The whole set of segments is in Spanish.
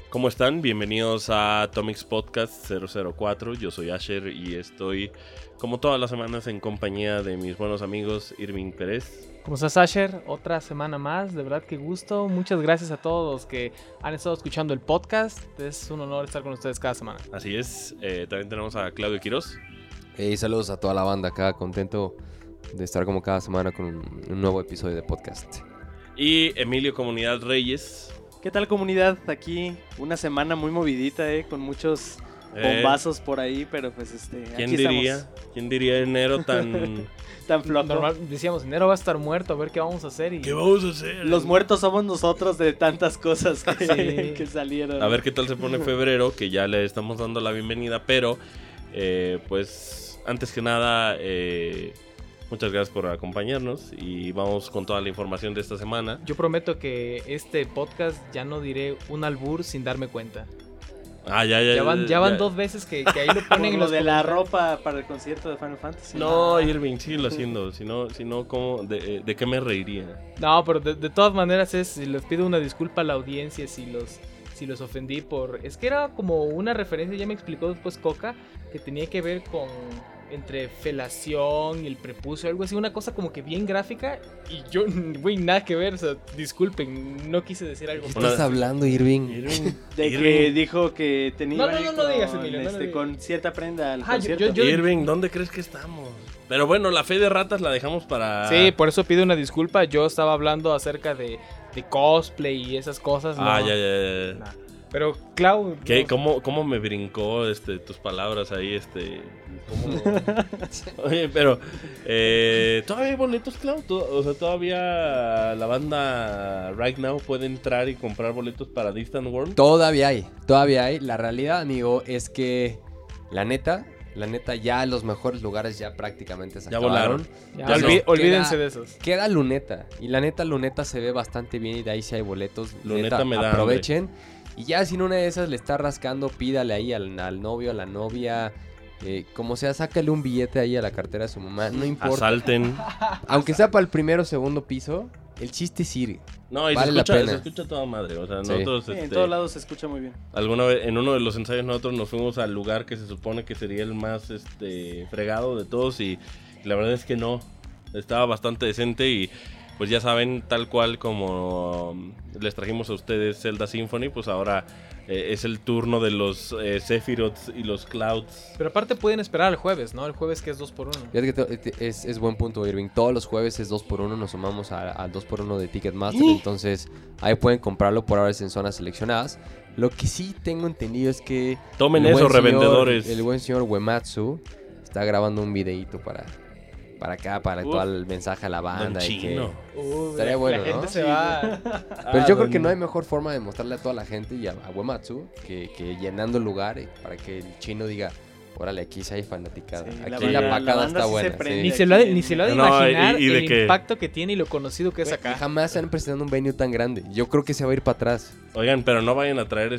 ¿Cómo están? Bienvenidos a Atomics Podcast 004. Yo soy Asher y estoy, como todas las semanas, en compañía de mis buenos amigos Irving Pérez. ¿Cómo estás, Asher? Otra semana más, de verdad que gusto. Muchas gracias a todos los que han estado escuchando el podcast. Es un honor estar con ustedes cada semana. Así es, también tenemos a Claudio Quiroz. Hey, saludos a toda la banda acá, contento de estar como cada semana con un nuevo episodio de podcast. Y Emilio Comunidad Reyes. ¿Qué tal, comunidad? Aquí una semana muy movidita, con muchos bombazos por ahí, pero pues ¿Quién aquí diría? estamos. ¿Quién diría enero tan Tan flojo? Decíamos, enero va a estar muerto, a ver qué vamos a hacer. Y... ¿Qué vamos a hacer? Los muertos somos nosotros de tantas cosas que, Sí. que salieron. A ver qué tal se pone febrero, que ya le estamos dando la bienvenida, pero pues antes que nada, muchas gracias por acompañarnos y vamos con toda la información de esta semana. Yo prometo que este podcast ya no diré un albur sin darme cuenta. Ya van 2 veces que ahí lo Por ponen en lo los de la comentarios. ropa para el concierto de Final Fantasy. No, Irving, síguelo haciendo, si no ¿cómo, de qué me reiría? No, pero de todas maneras les pido una disculpa a la audiencia si los ofendí por... Es que era como una referencia, ya me explicó después Coca, que tenía que ver con... entre felación y el prepucio, algo así, una cosa como que bien gráfica. Y yo, güey, nada que ver, o sea, disculpen, no quise decir algo. ¿Qué estás hablando, Irving? De que dijo que tenía No digas, Emilio, no digas. con cierta prenda al Ah, concierto. Irving, ¿dónde crees que estamos? Pero bueno, la fe de ratas la dejamos para... Sí, por eso pido una disculpa, yo estaba hablando acerca de cosplay y esas cosas. Ah, no. ya. Nah. Pero, Clau... ¿Qué? no. ¿Cómo me brincó tus palabras ahí? ¿Cómo? Oye, pero ¿todavía hay boletos, Clau? O sea, ¿todavía la banda Right Now puede entrar y comprar boletos para Distant World? Todavía hay. La realidad, amigo, es que la neta, ya los mejores lugares ya prácticamente se Ya acabaron. Ya, Ya no. olvídense de esos. Queda Luneta. Y la neta, Luneta se ve bastante bien y de ahí sí hay boletos. Luneta Neta, me da aprovechen. Y ya si en una de esas le está rascando, pídale ahí al novio, a la novia. Como sea, sácale un billete ahí a la cartera de su mamá. No importa. Asalten. Aunque sea para el primero o segundo piso, el chiste es ir. No, y Vale la se pena. escucha toda madre. O sea, Sí. nosotros... Sí, en todos lados se escucha muy bien. Alguna vez, en uno de los ensayos nosotros nos fuimos al lugar que se supone que sería el más fregado de todos y la verdad es que no, estaba bastante decente y pues ya saben, tal cual como les trajimos a ustedes Zelda Symphony, pues ahora es el turno de los Sephiroths y los Clouds. Pero aparte pueden esperar al jueves, ¿no? El jueves que es 2x1. Fíjate que es buen punto, Irving. Todos los jueves es 2x1, nos sumamos al 2x1 de Ticketmaster. Entonces ahí pueden comprarlo, por ahora es en zonas seleccionadas. Lo que sí tengo entendido es que Tomen el eso, buen revendedores. El buen señor Uematsu está grabando un videíto para acá, para todo el mensaje a la banda. Don Y que Chino. estaría bueno, la gente ¿no? se va... Pero yo creo que no hay mejor forma de mostrarle a toda la gente y a Uematsu que llenando el lugar para que el chino diga, órale, aquí sí hay fanaticada. Sí, Aquí banda- la pacada banda está sí se buena. prende. Ni se lo ha de No, imaginar y de el que- impacto que tiene y lo conocido que es acá. Jamás se han presentado un venue tan grande. Yo creo que se va a ir para atrás. Oigan, pero no vayan a traer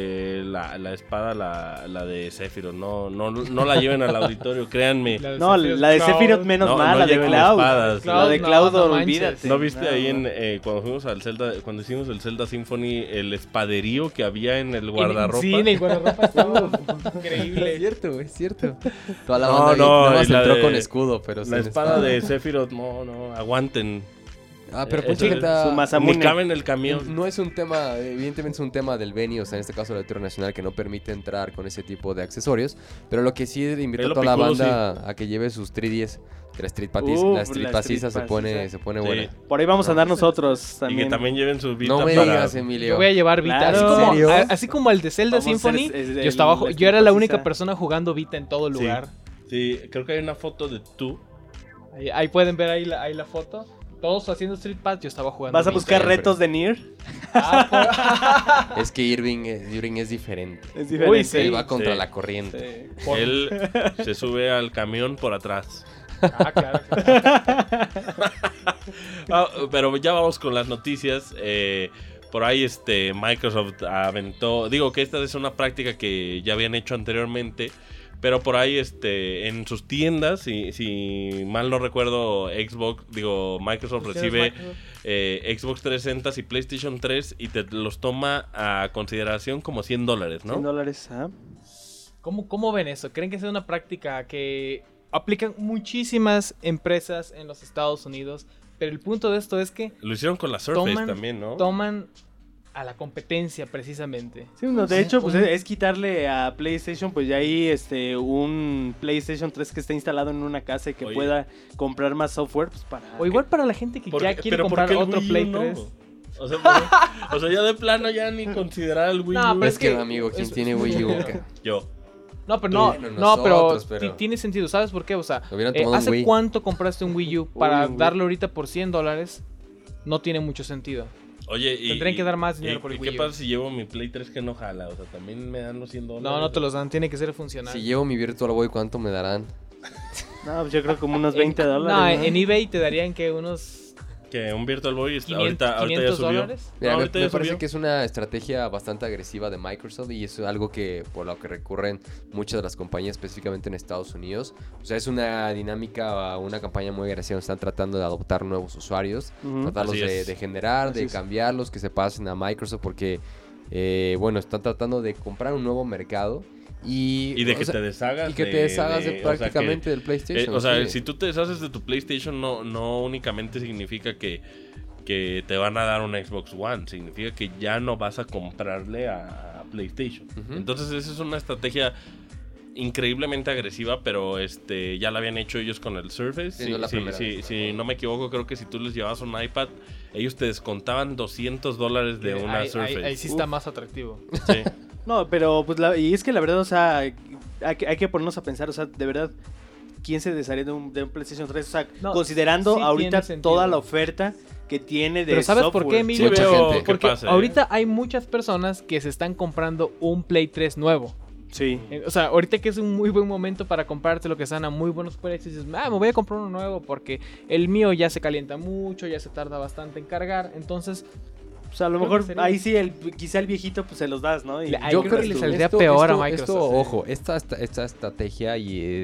la espada, la de Sephiroth, no la lleven al auditorio, créanme. No, la de Sephiroth menos No, mal, no la de lleven Cloud. espadas. La de No, Cloud, no olvídate. manches. ¿No viste No, ahí no. cuando fuimos al Zelda, cuando hicimos el Zelda Symphony, el espaderío que había en el guardarropa? Sí, en el guardarropa estaba increíble. Es cierto. Toda la No, banda no, nada más y la entró de- con escudo, pero La sin espada de Sephiroth, no, aguanten. pero Eso mucha es gente Su Ni Masamune. cabe en el camión. no es un tema, evidentemente es un tema del venue, o sea, en este caso el Auditorio Nacional, que no permite entrar con ese tipo de accesorios. Pero lo que sí invito Pero a toda la picudo, banda a que lleve sus 3DS. Que la Street La Street Street Passiza se Pass, pone Sí. buena. Por ahí vamos a andar nosotros Y también. que también lleven su Vita No me para... digas, Emilio. Yo voy a llevar Vita. Claro. Así, ¿En como, serio? así como al de Zelda Vamos a hacer Symphony, el- yo era la única persona jugando Vita en todo Sí. lugar. Sí, creo que hay una foto de tú. Ahí pueden ver ahí la foto. Todos haciendo Street Pass, yo estaba jugando ¿Vas a Vita. buscar siempre. retos de Nier? Ah, Es que Irving es diferente. Es Uy, diferente. sí. Él va contra Sí. la corriente. por- Él se sube al camión por atrás. claro. Pero ya vamos con las noticias. Por ahí Microsoft aventó... Digo que esta es una práctica que ya habían hecho anteriormente, Pero por ahí, en sus tiendas, si mal no recuerdo, Microsoft recibe Xbox 360 y PlayStation 3 y te los toma a consideración como $100, ¿no? $100, ¿ah? ¿Cómo ven eso? ¿Creen que es una práctica que aplican muchísimas empresas en los Estados Unidos? Pero el punto de esto es que Lo hicieron con la Surface también, ¿no? Toman a la competencia precisamente. Sí, no, de hecho, pues es quitarle a PlayStation, pues ya ahí un PlayStation 3 que esté instalado en una casa y que pueda comprar más software, pues para... O igual para la gente que ya quiere comprar otro Play 3. O sea, ya de plano ya ni considerar el Wii U. No, pero Es que, amigo, ¿quién tiene Wii U? Yo. No, pero nosotros, pero tiene sentido. ¿Sabes por qué? O sea, ¿hace ¿hace cuánto compraste un Wii U? Para darlo ahorita por $100 no tiene mucho sentido. Oye, tendrían que dar más dinero por el Wii U. ¿Qué pasa si llevo mi Play 3 que no jala? O sea, también me dan los $100. No te los dan, tiene que ser funcional. Si llevo mi Virtual Boy, ¿cuánto me darán? No, pues yo creo como unos $20. No, en eBay te darían que unos... Que un Virtual Boy ahorita ya subió. Mira, Ahorita me ya parece subió. que es una estrategia bastante agresiva de Microsoft y es algo que por lo que recurren muchas de las compañías, específicamente en Estados Unidos. O sea, es una dinámica, una campaña muy agresiva. Están tratando de adoptar nuevos usuarios, tratarlos de generar, de cambiarlos, que se pasen a Microsoft porque, están tratando de comprar un nuevo mercado. Y de que te deshagas. Y que te deshagas prácticamente del PlayStation. Si tú te deshaces de tu PlayStation, no únicamente significa que te van a dar un Xbox One. Significa que ya no vas a comprarle a PlayStation. Entonces esa es una estrategia increíblemente agresiva, pero ya la habían hecho ellos con el Surface. Si no me equivoco, creo que si tú les llevabas un iPad, ellos te descontaban $200 de una Surface. Ahí sí está más atractivo. Sí. No, pero pues y es que la verdad, o sea, hay que ponernos a pensar, o sea, de verdad, ¿quién se desharía de un PlayStation 3? O sea, considerando ahorita toda la oferta que tiene de Pero ¿sabes software? por qué, Emilio? Mucha gente. Porque pasa, ahorita hay muchas personas que se están comprando un Play 3 nuevo. Sí. O sea, ahorita que es un muy buen momento para comprarte lo que están a muy buenos precios, dices, me voy a comprar uno nuevo porque el mío ya se calienta mucho, ya se tarda bastante en cargar, entonces... O sea, a lo mejor ahí sí, quizá el viejito pues se los das, ¿no? Y yo creo que le saldría peor a Microsoft. Ojo, esta estrategia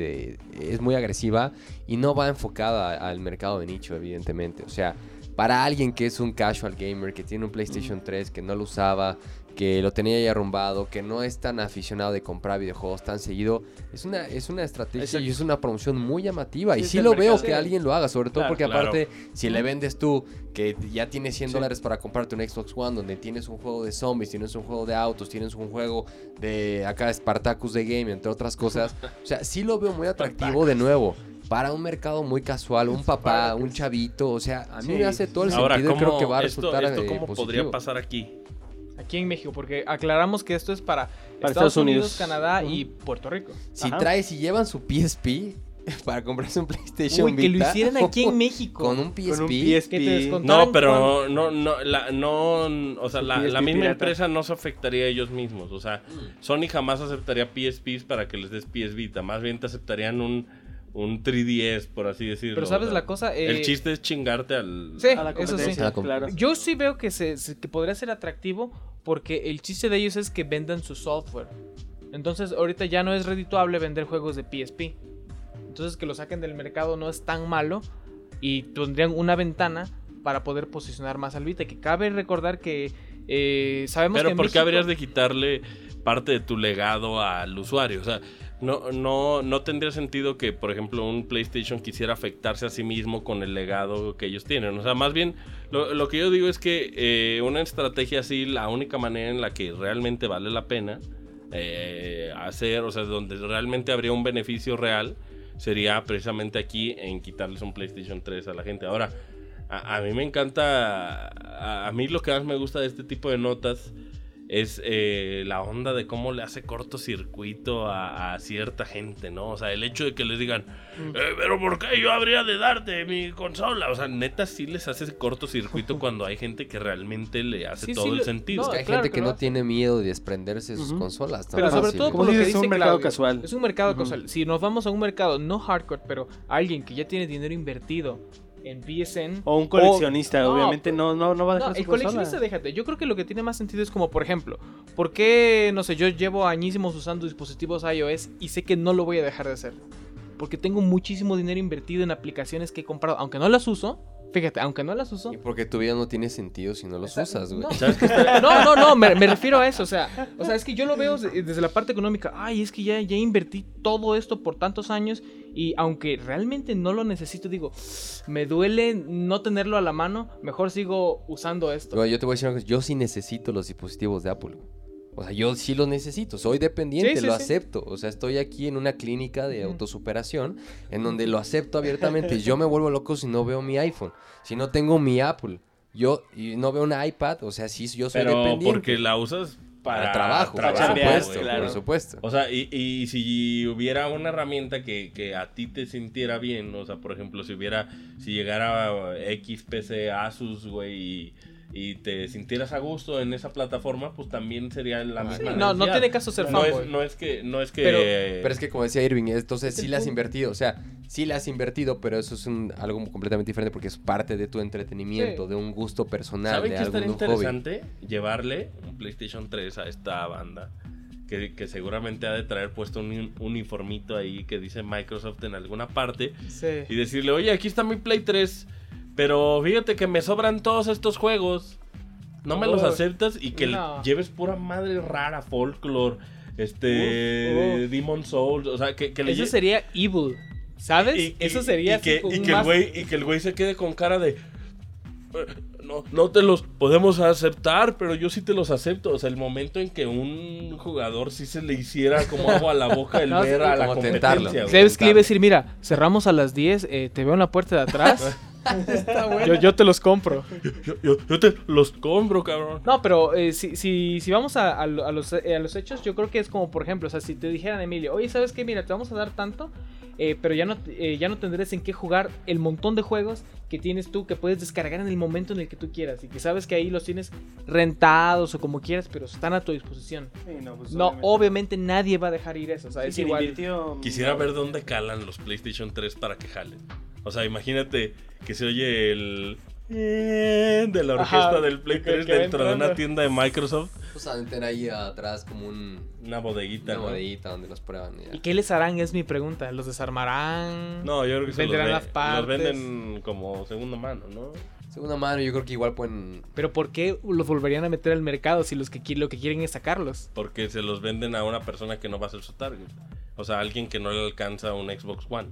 es muy agresiva y no va enfocada al mercado de nicho, evidentemente. O sea, para alguien que es un casual gamer, que tiene un PlayStation 3, que no lo usaba, que lo tenía ya arrumbado, que no es tan aficionado de comprar videojuegos tan seguido, es una estrategia y es una promoción muy llamativa. Y sí lo veo que alguien lo haga, sobre todo porque aparte, si le vendes tú, que ya tienes $100 para comprarte un Xbox One, donde tienes un juego de zombies, tienes un juego de autos, tienes un juego de acá Spartacus de Game, entre otras cosas. O sea, sí lo veo muy atractivo de nuevo. Para un mercado muy casual, un papá, un chavito, o sea, a mí me hace todo el sentido y creo que va a resultar ¿Cómo positivo. podría pasar aquí? Aquí en México, porque aclaramos que esto es para Estados Unidos, Canadá y Puerto Rico. Si llevan su PSP para comprarse un PlayStation Vita, que lo hicieran aquí en México. Con un PSP. Que te descontaran No, pero o sea, la misma empresa no se afectaría a ellos mismos. O sea, Sony jamás aceptaría PSPs para que les des PS Vita. Más bien te aceptarían un 3DS, por así decirlo. Pero ¿sabes la cosa? El chiste es chingarte a la competencia, claro. Yo sí veo que que podría ser atractivo porque el chiste de ellos es que vendan su software. Entonces ahorita ya no es redituable vender juegos de PSP. Entonces que lo saquen del mercado no es tan malo y tendrían una ventana para poder posicionar más al Vita. Que cabe recordar que sabemos pero que ¿por qué habrías de quitarle parte de tu legado al usuario? O sea, no tendría sentido que, por ejemplo, un PlayStation quisiera afectarse a sí mismo con el legado que ellos tienen. O sea, más bien, lo que yo digo es que una estrategia así, la única manera en la que realmente vale la pena hacer, o sea, donde realmente habría un beneficio real, sería precisamente aquí en quitarles un PlayStation 3 a la gente. Ahora, a mí me encanta, a mí lo que más me gusta de este tipo de notas es la onda de cómo le hace cortocircuito a cierta gente, ¿no? O sea, el hecho de que les digan, pero ¿por qué yo habría de darte mi consola? O sea, neta sí les hace cortocircuito cuando hay gente que realmente le hace todo el sentido. Es que hay gente que no tiene miedo de desprenderse de sus consolas. Pero sobre todo por lo que dice es un mercado casual. Es un mercado casual. Si nos vamos a un mercado no hardcore, pero alguien que ya tiene dinero invertido en PSN. O un coleccionista, obviamente no va a dejar su el coleccionista, déjate. Yo creo que lo que tiene más sentido es como, por ejemplo, ¿por qué, no sé, yo llevo añísimos usando dispositivos iOS y sé que no lo voy a dejar de hacer? Porque tengo muchísimo dinero invertido en aplicaciones que he comprado, aunque no las uso. Fíjate, aunque no las uso. Y porque tu vida no tiene sentido si no los usas, güey. No, me refiero a eso. O sea, es que yo lo veo desde la parte económica. Ay, es que ya invertí todo esto por tantos años. Y aunque realmente no lo necesito, digo, me duele no tenerlo a la mano. Mejor sigo usando esto. Güey, yo te voy a decir una cosa. Yo sí necesito los dispositivos de Apple, güey. O sea, yo sí los necesito, soy dependiente, lo acepto. O sea, estoy aquí en una clínica de autosuperación en donde lo acepto abiertamente. Yo me vuelvo loco si no veo mi iPhone, si no tengo mi Apple, y no veo una iPad, o sea, sí, yo soy dependiente. Pero porque la usas para trabajo, por supuesto. O sea, y si hubiera una herramienta que a ti te sintiera bien, o sea, por ejemplo, si llegara XPC, Asus, güey, y te sintieras a gusto en esa plataforma, pues también sería la misma. No tiene caso ser fanboy. No es que pero es que como decía Irving, entonces sí la has invertido, o sea, sí la has invertido, pero eso es algo completamente diferente porque es parte de tu entretenimiento, de un gusto personal, ¿saben de qué algún estaría hobby? interesante? Llevarle un PlayStation 3 a esta banda que seguramente ha de traer puesto un uniformito ahí que dice Microsoft en alguna parte, y decirle, oye, aquí está mi Play 3, pero fíjate que me sobran todos estos juegos, ¿no me los aceptas? Y que lleves pura madre rara, Folklore, Demon's Souls, o sea, que eso sería evil, ¿sabes? Eso sería que el güey se quede con cara de no te los podemos aceptar, pero yo sí te los acepto. O sea, el momento en que un jugador sí se le hiciera como agua a la boca el ver a la competencia. ¿Sabes qué le iba a decir? Mira, cerramos a las 10, te veo en la puerta de atrás. Está bueno. Yo te los compro. Yo te los compro, cabrón. No, pero si vamos a los hechos, yo creo que es como, por ejemplo, o sea, si te dijeran, Emilio, oye, ¿sabes qué? Mira, te vamos a dar tanto, pero ya no tendrás en qué jugar el montón de juegos que tienes tú, que puedes descargar en el momento en el que tú quieras, y que sabes que ahí los tienes rentados o como quieras, pero están a tu disposición. Sí, pues obviamente nadie va a dejar ir eso, o sea, es igual. Quisiera ver dónde calan los PlayStation 3 para que jalen. O sea, imagínate que se oye el de la orquesta del Play 3 dentro de una tienda de Microsoft. Pues a meter ahí atrás como una bodeguita, una bodeguita donde los prueban. Ya. ¿Y qué les harán? Es mi pregunta. ¿Los desarmarán? No, yo creo que venderán las partes. Los venden como segunda mano, ¿no? Segunda mano, yo creo que igual pueden... ¿Pero por qué los volverían a meter al mercado si lo que quieren es sacarlos? Porque se los venden a una persona que no va a ser su target. O sea, alguien que no le alcanza un Xbox One.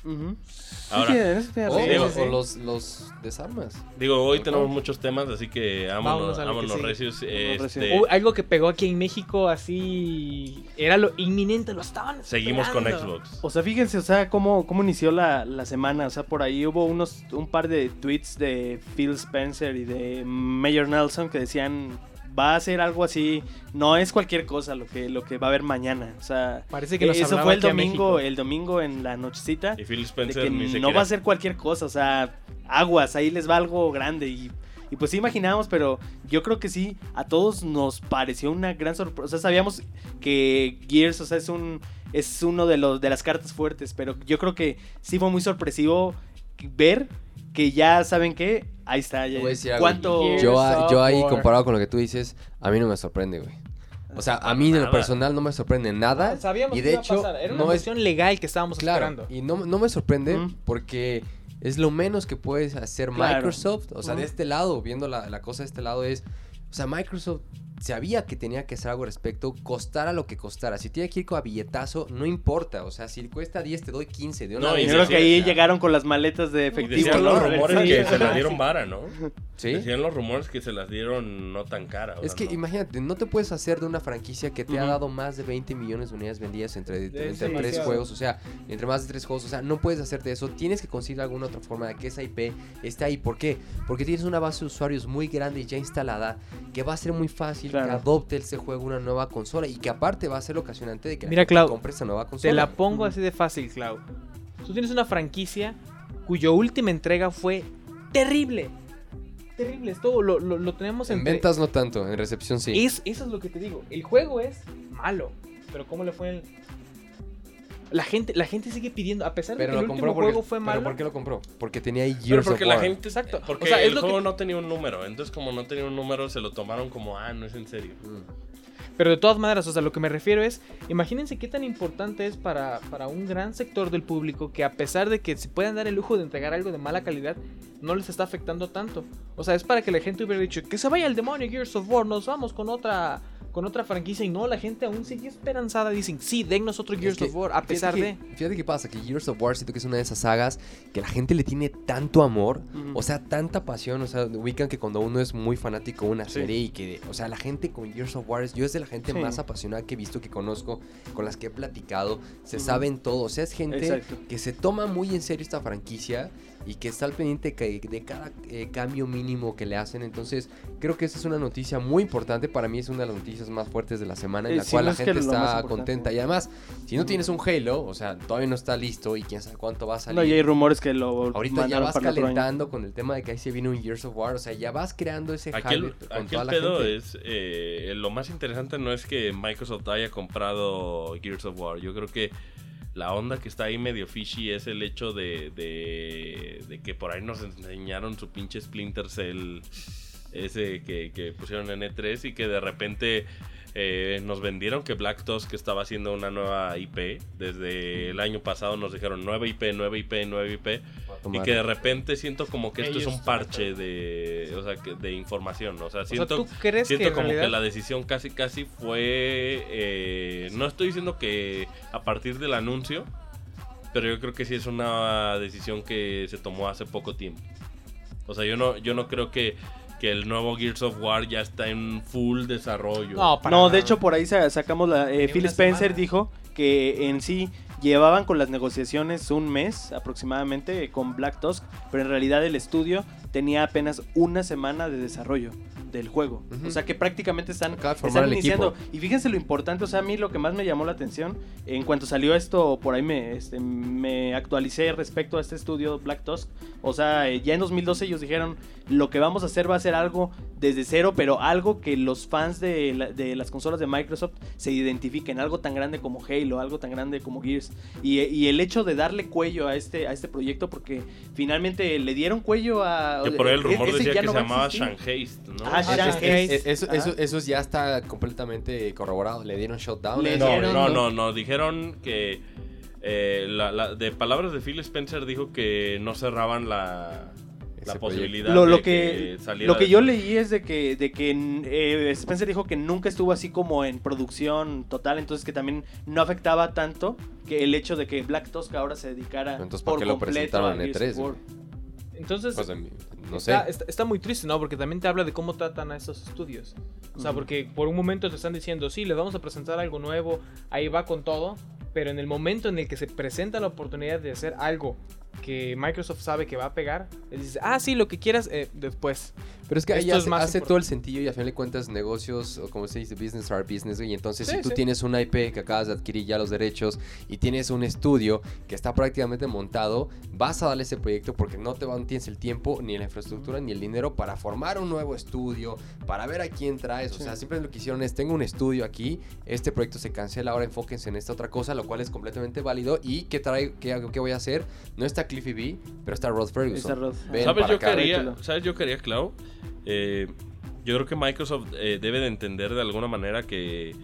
Ahora, o los desarmas. Digo, hoy tenemos muchos temas, así que vámonos recios. Algo que pegó aquí en México, así era lo inminente, lo estaban esperando. Seguimos con Xbox. O sea, fíjense, o sea, cómo inició la semana. O sea, por ahí hubo un par de tweets de Phil Spencer y de Mayor Nelson que decían, va a ser algo así, no es cualquier cosa lo que va a haber mañana. O sea, parece que eso fue el domingo en la nochecita. Y Phil Spencer de que no va a ser cualquier cosa, o sea, aguas, ahí les va algo grande y pues sí imaginábamos, pero yo creo que sí, a todos nos pareció una gran sorpresa. O sea, sabíamos que Gears, o sea, es uno de las cartas fuertes, pero yo creo que sí fue muy sorpresivo ver que ya saben que ahí está. Ya. ¿Cuánto? Yo ahí, comparado con lo que tú dices, a mí no me sorprende, güey. O sea, a mí en lo personal no me sorprende nada. Sabíamos y de hecho, era una cuestión legal que estábamos esperando. Y no me sorprende porque es lo menos que puede hacer Microsoft. O sea, de este lado, viendo la cosa de este lado es... O sea, Microsoft sabía que tenía que hacer algo al respecto, costara lo que costara. Si tiene que ir con a billetazo, no importa. O sea, si cuesta 10, te doy 15. De una vez. Yo creo que ahí llegaron con las maletas de efectivo. Decían los rumores que se las dieron vara, ¿no? ¿Sí? Decían los rumores que se las dieron no tan cara. Es que imagínate, no te puedes hacer de una franquicia que te ha dado más de 20 millones de unidades vendidas entre 3 juegos. O sea, entre más de 3 juegos. O sea, no puedes hacerte eso. Tienes que conseguir alguna otra forma de que esa IP esté ahí. ¿Por qué? Porque tienes una base de usuarios muy grande y ya instalada que va a ser muy fácil que adopte ese juego una nueva consola y que aparte va a ser ocasionante de que la gente compre esa nueva consola. Te la pongo así de fácil, Clau. Tú tienes una franquicia cuya última entrega fue terrible. Terrible, esto lo tenemos en ventas no tanto, en recepción sí. Eso es lo que te digo. El juego es malo, pero ¿cómo le fue La gente sigue pidiendo, a pesar de Pero que el lo último compró juego fue malo. ¿Pero por qué lo compró? Porque tenía ahí Pero Gears porque of la War. gente... Exacto. Porque O sea, es el lo juego que- no tenía un número. Entonces, como no tenía un número, se lo tomaron como, no es en serio. Pero de todas maneras, o sea, lo que me refiero es, imagínense qué tan importante es para un gran sector del público que a pesar de que se puedan dar el lujo de entregar algo de mala calidad, no les está afectando tanto. O sea, es para que la gente hubiera dicho, que se vaya el demonio Gears of War, nos vamos con otra franquicia, y no, la gente aún sigue esperanzada, dicen, sí, dennos otro Gears of War, a pesar de... Fíjate qué pasa, que Gears of War siento que es una de esas sagas que la gente le tiene tanto amor, o sea, tanta pasión, o sea, ubican que cuando uno es muy fanático de una serie y que, o sea, la gente con Gears of War, yo es de la gente más apasionada que he visto, que conozco, con las que he platicado, se saben todo, o sea, es gente que se toma muy en serio esta franquicia y que está al pendiente de cada cambio mínimo que le hacen. Entonces creo que esa es una noticia muy importante. Para mí es una de las noticias más fuertes de la semana, en la cual la gente está contenta. Y además, si no tienes un Halo, o sea, todavía no está listo y quién sabe cuánto va a salir. No, y hay rumores que lo ahorita ya vas calentando con el tema de que ahí se viene un Gears of War. O sea, ya vas creando ese hype con toda la pedo gente. es lo más interesante no es que Microsoft haya comprado Gears of War. Yo creo que la onda que está ahí medio fishy es el hecho de que por ahí nos enseñaron su pinche Splinter Cell ese que pusieron en E3 y que de repente nos vendieron que Black Tusk estaba haciendo una nueva IP. Desde el año pasado nos dijeron nueva IP. Y que de repente siento como que esto es un parche de información. O sea, siento, ¿tú crees siento que en como realidad... que la decisión casi fue... no estoy diciendo que a partir del anuncio, pero yo creo que sí es una decisión que se tomó hace poco tiempo. O sea, yo no creo que el nuevo Gears of War ya está en full desarrollo. No, de hecho por ahí sacamos Phil Spencer dijo que en sí llevaban con las negociaciones un mes aproximadamente con Black Tusk, pero en realidad el estudio tenía apenas una semana de desarrollo del juego. O sea que prácticamente están iniciando. Y fíjense lo importante, o sea, a mí lo que más me llamó la atención, en cuanto salió esto, por ahí me actualicé respecto a este estudio Black Tusk. O sea, ya en 2012 ellos dijeron, lo que vamos a hacer va a ser algo desde cero, pero algo que los fans de las consolas de Microsoft se identifiquen, algo tan grande como Halo, algo tan grande como Gears. Y el hecho de darle cuello a este proyecto, porque finalmente le dieron cuello a... Que por ahí el rumor decía que no se va a llamaba existir. Shanhaste, ¿no? Eso ya está completamente corroborado. Le dieron shutdown. No. Dijeron que de palabras de Phil Spencer dijo que no cerraban la posibilidad lo de que saliera. Lo que yo leí es de que Spencer dijo que nunca estuvo así como en producción total, entonces que también no afectaba tanto que el hecho de que Black Tusk ahora se dedicara Entonces, por ¿por qué lo completo a presentaron en Gears of E3? War. Entonces, Pues, no sé. está muy triste, ¿no? Porque también te habla de cómo tratan a estos estudios. O sea, porque por un momento te están diciendo, sí, les vamos a presentar algo nuevo, ahí va con todo, pero en el momento en el que se presenta la oportunidad de hacer algo que Microsoft sabe que va a pegar, les dice, sí, lo que quieras después. Pero es que ahí Esto es más hace importante. todo el sentido y a fin de cuentas negocios, o como se dice, business are business. Y entonces Sí, si tú sí. tienes una IP que acabas de adquirir ya los derechos y tienes un estudio que está prácticamente montado, vas a darle ese proyecto porque no tienes el tiempo, ni la infraestructura, ni el dinero para formar un nuevo estudio, para ver a quién traes. O sea, siempre lo que hicieron es, tengo un estudio aquí, este proyecto se cancela, ahora enfóquense en esta otra cosa, lo cual es completamente válido. ¿Y qué voy a hacer? No está Cliffy B, pero está Rod Ferguson. Ven ¿Sabes para yo acá. quería, Clau? Yo creo que Microsoft debe de entender de alguna manera que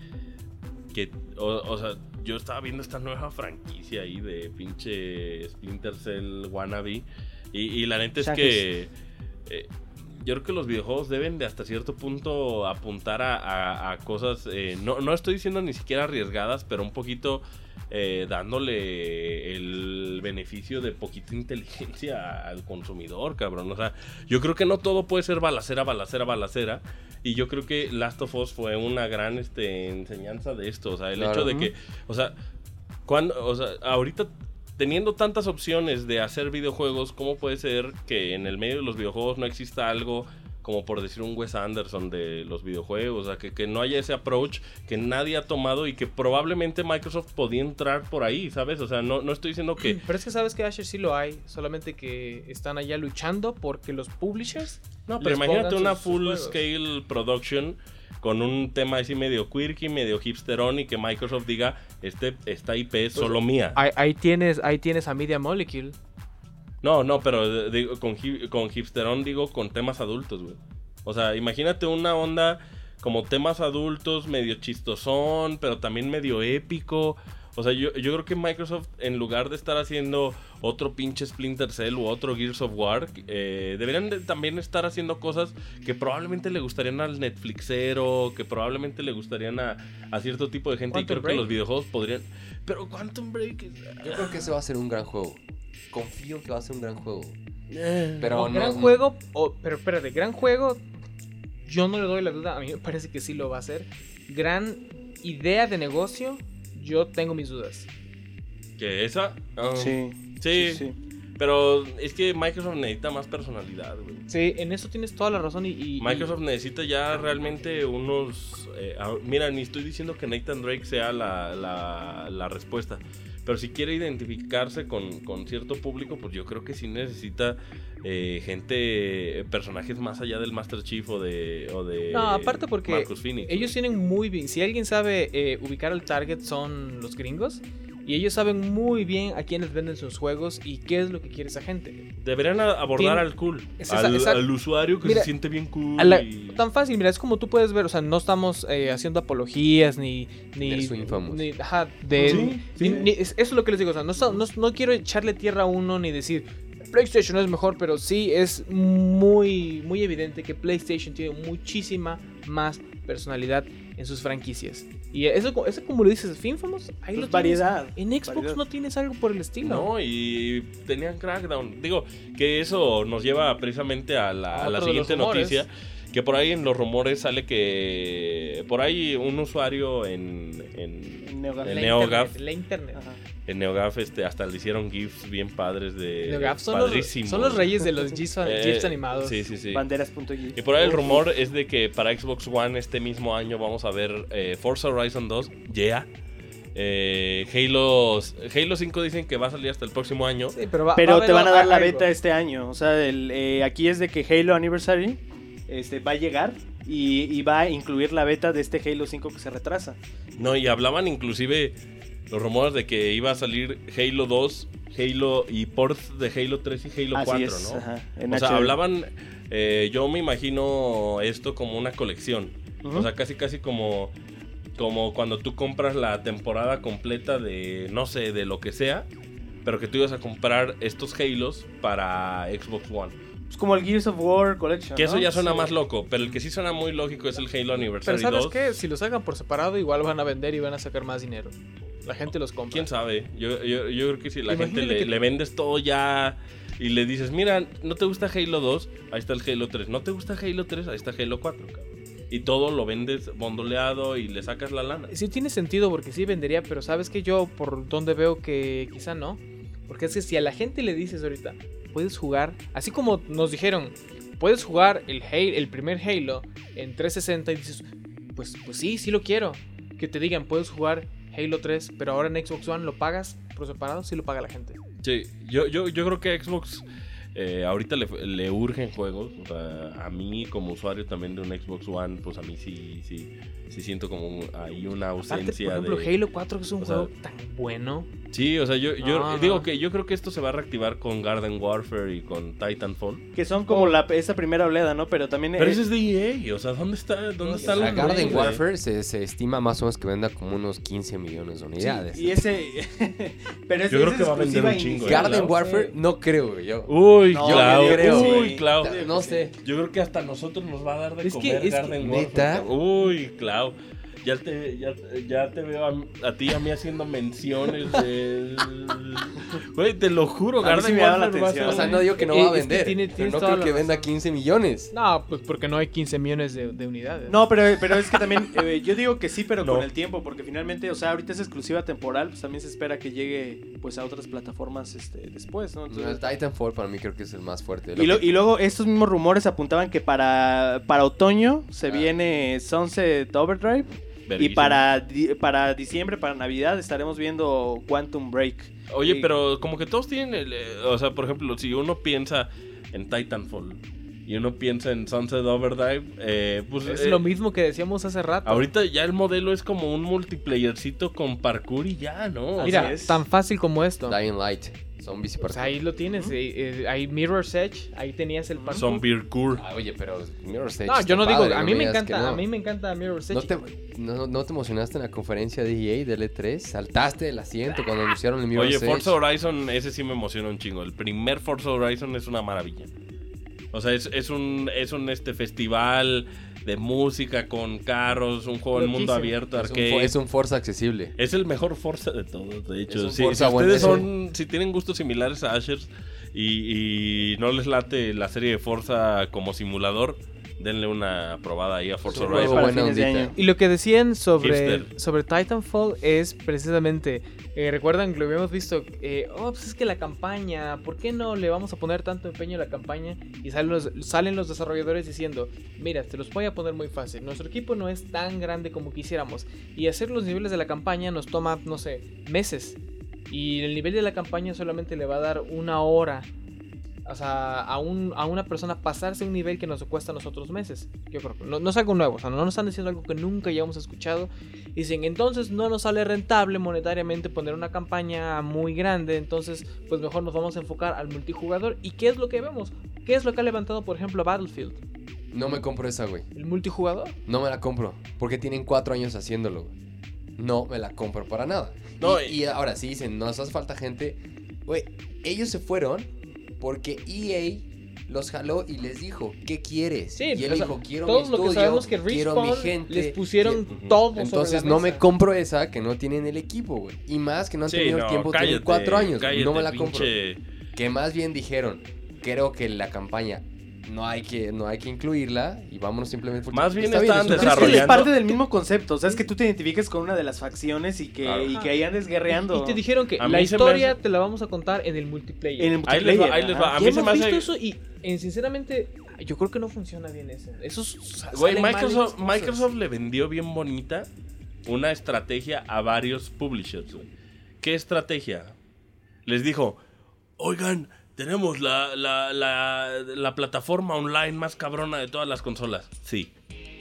o sea, yo estaba viendo esta nueva franquicia ahí de pinche Splinter Cell wannabe y la neta es que yo creo que los videojuegos deben de hasta cierto punto apuntar a cosas, no estoy diciendo ni siquiera arriesgadas, pero un poquito dándole el beneficio de poquita inteligencia al consumidor, cabrón. O sea, yo creo que no todo puede ser balacera. Y yo creo que Last of Us fue una gran enseñanza de esto. O sea, el hecho de que, ahorita teniendo tantas opciones de hacer videojuegos, ¿cómo puede ser que en el medio de los videojuegos no exista algo como por decir un Wes Anderson de los videojuegos, o sea, que no haya ese approach que nadie ha tomado y que probablemente Microsoft podía entrar por ahí, ¿sabes? O sea, no estoy diciendo que... Pero es que sabes que Asher sí lo hay, solamente que están allá luchando porque los publishers... No, pero les imagínate pongan una sus full juegos. scale production con un tema así medio quirky, medio hipsterón y que Microsoft diga, esta IP es solo mía. Ahí tienes a Media Molecule. No, pero digo, con hipsterón digo con temas adultos, güey. O sea, imagínate una onda como temas adultos, medio chistosón, pero también medio épico. O sea, yo creo que Microsoft, en lugar de estar haciendo otro pinche Splinter Cell u otro Gears of War, deberían también estar haciendo cosas que probablemente le gustarían al Netflixero, que probablemente le gustarían a cierto tipo de gente. Y Quantum creo que Break. los videojuegos podrían... Pero Quantum Break... Yo creo que ese va a ser un gran juego. Confío que va a ser un gran juego. Pero no, Gran juego, pero espérate, gran juego, yo no le doy la duda, a mí me parece que sí lo va a hacer. Gran idea de negocio, yo tengo mis dudas. ¿Que esa? Ah, Sí. Sí, pero es que Microsoft necesita más personalidad, güey. Sí, en eso tienes toda la razón y Microsoft necesita ya realmente unos... mira, ni estoy diciendo que Nathan Drake sea la respuesta, pero si quiere identificarse con cierto público, pues yo creo que sí necesita personajes más allá del Master Chief o de No, aparte porque Marcus Phoenix. ellos tienen muy bien, si alguien sabe ubicar al target son los gringos. Y ellos saben muy bien a quiénes venden sus juegos y qué es lo que quiere esa gente. Deberían abordar al cool, al usuario que Mira, se siente bien cool. Tan fácil, mira, es como tú puedes ver, o sea, no estamos haciendo apologías ni Gears of Infamous. eso es lo que les digo, o sea, no quiero echarle tierra a uno ni decir PlayStation es mejor, pero sí es muy muy evidente que PlayStation tiene muchísima más personalidad en sus franquicias. Y eso como lo dices, Infamous, ahí lo tienes. Variedad. En Xbox variedad. no tienes algo por el estilo. No, y tenían Crackdown. Digo, que eso nos lleva precisamente a la Otro de siguiente los rumores. noticia. Que por ahí en los rumores sale que por ahí un usuario en NeoGAF. el La NeoGAF. La internet. Ajá. En NeoGAF hasta le hicieron GIFs bien padres de NeoGAF padrísimos. son los reyes de los GIFs animados. Sí, sí, sí. Banderas.gif. Y por ahí el rumor es de que para Xbox One este mismo año vamos a ver Forza Horizon 2, Halo 5 dicen que va a salir hasta el próximo año. Sí, pero va a Pero haber te van a dar la algo. beta este año. O sea, aquí es de que Halo Anniversary va a llegar y va a incluir la beta de este Halo 5 que se retrasa. No, y hablaban inclusive los rumores de que iba a salir Halo 2, Halo y ports de Halo 3 y Halo Así 4, es, ¿no? ajá, en O sea, HD. hablaban, yo me imagino esto como una colección. Ujú. O sea, casi como cuando tú compras la temporada completa de, no sé, de lo que sea, pero que tú ibas a comprar estos Halos para Xbox One. Es como el Gears of War Collection. Que eso ¿no? ya suena Sí. más loco, pero el que sí suena muy lógico es el Halo Pero Anniversary ¿sabes 2. qué? Si los sacan por separado, igual van a vender y van a sacar más dinero. La gente los compra. ¿Quién sabe? Yo creo que si la Imagínate gente que- le vendes todo ya y le dices, mira, ¿no te gusta Halo 2? Ahí está el Halo 3. ¿No te gusta Halo 3? Ahí está Halo 4, cabrón. Y todo lo vendes bondoleado y le sacas la lana. Sí tiene sentido porque sí vendería, pero ¿sabes qué? Yo por donde veo que quizá no. Porque es que si a la gente le dices ahorita, puedes jugar, así como nos dijeron, puedes jugar el primer Halo en 360 y dices, pues sí lo quiero. Que te digan, puedes jugar Halo 3, pero ahora en Xbox One lo pagas por separado, sí lo paga la gente. Sí, yo creo que Xbox ahorita le urgen juegos. O sea, a mí como usuario también de un Xbox One, pues a mí sí siento como hay una Aparte, ausencia por ejemplo, de... Halo 4 que es un o sea, juego tan bueno. Sí, o sea, yo No, digo no. que yo creo que esto se va a reactivar con Garden Warfare y con Titanfall. Que son como esa primera oleada, ¿no? Pero también... Pero ese es de EA, o sea, ¿dónde está O la sea, lana, Garden güey? Warfare se estima más o menos que venda como unos 15 millones de unidades. Sí, y ese... pero ese Yo creo es que va a vender exclusiva un chingo, inicial, Garden ¿no? Warfare, Sí. no creo, güey, yo. Uy, No, Clau, yo creo, uy, güey. Clau. No sé. Yo creo que hasta nosotros nos va a dar de Es que- comer es que- Garden Warfare. ¿Neta? Uy, Clau. Ya te veo a ti y a mí haciendo menciones de... Güey, te lo juro, A mí sí me llama la Warfare va a ser- atención. O sea, no digo que no va a Es que vender, tienes pero no toda creo la que venda razón. 15 millones. No, pues porque no hay 15 millones de unidades. No, pero es que también, yo digo que sí, pero No. con el tiempo, porque finalmente, o sea, ahorita es exclusiva temporal, pues también se espera que llegue pues a otras plataformas después, ¿no? No, Entonces, el Titanfall para mí creo que es el más fuerte. y luego estos mismos rumores apuntaban que para otoño se viene Sunset Overdrive y Verguísima. para diciembre, para Navidad, estaremos viendo Quantum Break. Oye, Y- pero como que todos tienen o sea, por ejemplo, si uno piensa en Titanfall y uno piensa en Sunset Overdrive, pues Es lo mismo que decíamos hace rato. ahorita ya el modelo es como un multiplayercito con parkour y ya, ¿no? Mira, Así es. tan fácil como esto. Dying Light, Zombies y Pues parkour. ahí lo tienes. Ahí Mirror's Edge, ahí tenías el parkour. Son Beercourt. Ah, oye, pero Mirror's Edge No, está yo no digo, padre, a mí me me digas que encanta, no. a mí me encanta Mirror's Edge. ¿No te emocionaste en la conferencia de EA del E3? ¿Saltaste del asiento cuando anunciaron el Mirror's Oye, Edge? Forza Horizon, ese sí me emociona un chingo. El primer Forza Horizon es una maravilla. O sea, es un festival de música con carros, un juego en mundo Loquísimo. abierto, Es un arcade. es un Forza accesible. Es el mejor Forza de todos, de hecho. Es un Si Forza ustedes bueno. si tienen gustos similares a Asher y no les late la serie de Forza como simulador, denle una probada ahí a Forza Es un Horizon. juego para buena fines de ondita. año. Y lo que decían sobre Hipster. Titanfall es precisamente, recuerdan que lo habíamos visto, pues es que la campaña, ¿por qué no le vamos a poner tanto empeño a la campaña? Y salen los desarrolladores diciendo, mira, te los voy a poner muy fácil, nuestro equipo no es tan grande como quisiéramos y hacer los niveles de la campaña nos toma, no sé, meses. Y el nivel de la campaña solamente le va a dar una hora. O sea, a una persona pasarse un nivel que nos cuesta a nosotros meses. Yo creo que no es algo nuevo. O sea, no nos están diciendo algo que nunca hayamos escuchado. Dicen, entonces no nos sale rentable monetariamente poner una campaña muy grande. Entonces, pues mejor nos vamos a enfocar al multijugador. ¿Y qué es lo que vemos? ¿Qué es lo que ha levantado, por ejemplo, Battlefield? No me compro esa, güey. ¿El multijugador? No me la compro. Porque tienen 4 años haciéndolo, güey. No me la compro para nada. No, y ahora sí dicen, nos hace falta gente. Güey, ellos se fueron porque EA los jaló y les dijo, ¿qué quieres? Sí, y él o sea, dijo, quiero todos mi lo que estudio, sabemos que quiero mi Respawn gente. les pusieron quiero- todo sobre Entonces la no me mesa. compro esa que no tienen el equipo, güey. Y más que no han Sí, tenido no, el tiempo, tienen cállate, 4 años. cállate, No me la compro. pinche- Que más bien dijeron, creo que la campaña no hay que incluirla y vámonos simplemente porque Más bien está estaban es un- Pero es que es desarrollando- parte del mismo concepto, o sea, es que tú te identifiques con una de las facciones y que, Claro. y que ahí andes guerreando. Y te dijeron que A la mí se me historia hace- te la vamos a contar en el multiplayer. En el Ahí les va, multiplayer, ahí les ajá. va. A Ya mí se hemos me visto hace... eso y sinceramente yo creo que no funciona bien eso. Güey, Salen mal esas Microsoft, cosas. Microsoft le vendió bien bonita una estrategia a varios publishers, güey. ¿Qué estrategia? Les dijo, oigan, tenemos la plataforma online más cabrona de todas las consolas. Sí.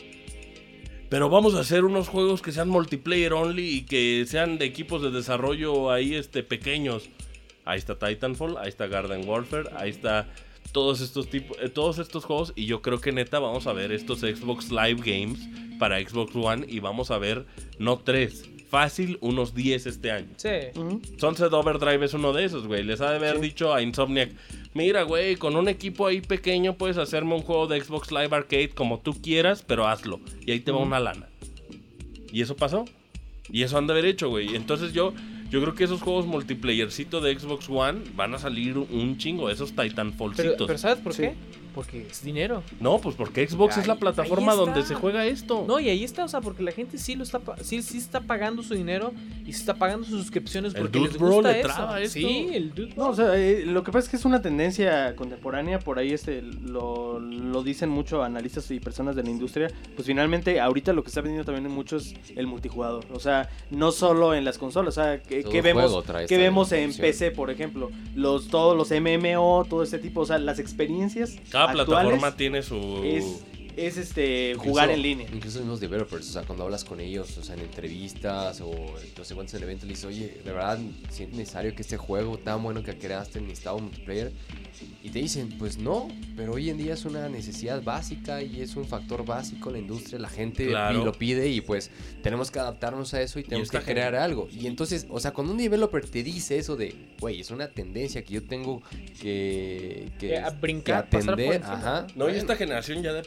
Pero vamos a hacer unos juegos que sean multiplayer only y que sean de equipos de desarrollo ahí pequeños. Ahí está Titanfall, ahí está Garden Warfare, ahí está todos estos juegos. Y yo creo que neta vamos a ver estos Xbox Live Games para Xbox One y vamos a ver no 3, fácil unos 10 este año. Sí. Ujú. Sunset Overdrive es uno de esos, güey. Les ha de haber dicho a Insomniac, mira, güey, con un equipo ahí pequeño puedes hacerme un juego de Xbox Live Arcade como tú quieras, pero hazlo. Y ahí te va una lana. Y eso pasó. Y eso han de haber hecho, güey. Entonces yo creo que esos juegos multiplayercito de Xbox One van a salir un chingo, esos Titanfallcitos. Pero ¿sabes por Sí. qué? Porque es dinero. No, pues porque Xbox es la Ahí plataforma está. donde se juega esto. No, y ahí está, o sea, porque la gente sí lo está sí está pagando su dinero y se está pagando sus suscripciones El porque Dude les Bro gusta le eso. traba esto. Sí, el Dude No, o sea, lo que pasa es que es una tendencia contemporánea, por ahí lo dicen mucho analistas y personas de la industria, pues finalmente ahorita lo que está vendiendo también mucho es el multijugador, o sea, no solo en las consolas, o sea, Todo ¿qué vemos, juego trae qué esta vemos en opción. PC, por ejemplo? Todos los MMO, todo ese tipo, o sea, las experiencias Cada actuales plataforma tiene su... es Incluso- jugar en línea. Incluso los developers, o sea, cuando hablas con ellos, o sea, en entrevistas o no sé cuántos en eventos, le dices, oye, de verdad, si es necesario que este juego tan bueno que creaste necesitaba un multiplayer. Y te dicen, pues no, pero hoy en día es una necesidad básica y es un factor básico en la industria. La gente Claro. lo pide y pues tenemos que adaptarnos a eso y tenemos que esta crear algo. Y entonces, o sea, cuando un developer te dice eso de, güey, es una tendencia que yo tengo que a brincar, pasar por atender, encima. ajá. No, y bueno. esta generación ya de plano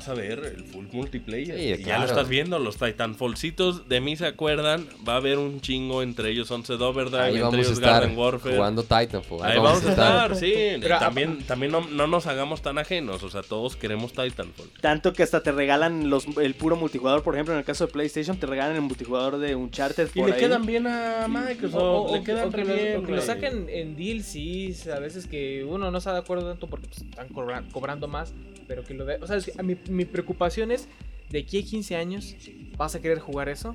vas a ver el full multiplayer. Sí, Y ya claro. lo estás viendo, los Titanfallcitos de mí se acuerdan. Va a haber un chingo entre ellos Sunset Overdrive, Ahí entre vamos a ellos estar Garden Warfare. jugando Titanfall. Ahí vamos a estar, sí. Pero, También no nos hagamos tan ajenos. O sea, todos queremos Titanfall. Tanto que hasta te regalan el puro multijugador, por ejemplo, en el caso de PlayStation, te regalan el multijugador de Uncharted Y por le ahí. quedan bien a Microsoft. le quedan que re bien, o que lo güey. saquen en DLCs, a veces que uno no está de acuerdo tanto porque pues, están cobrando más, pero que lo de... O sea, mi preocupación es, de aquí a 15 años, ¿vas a querer jugar eso?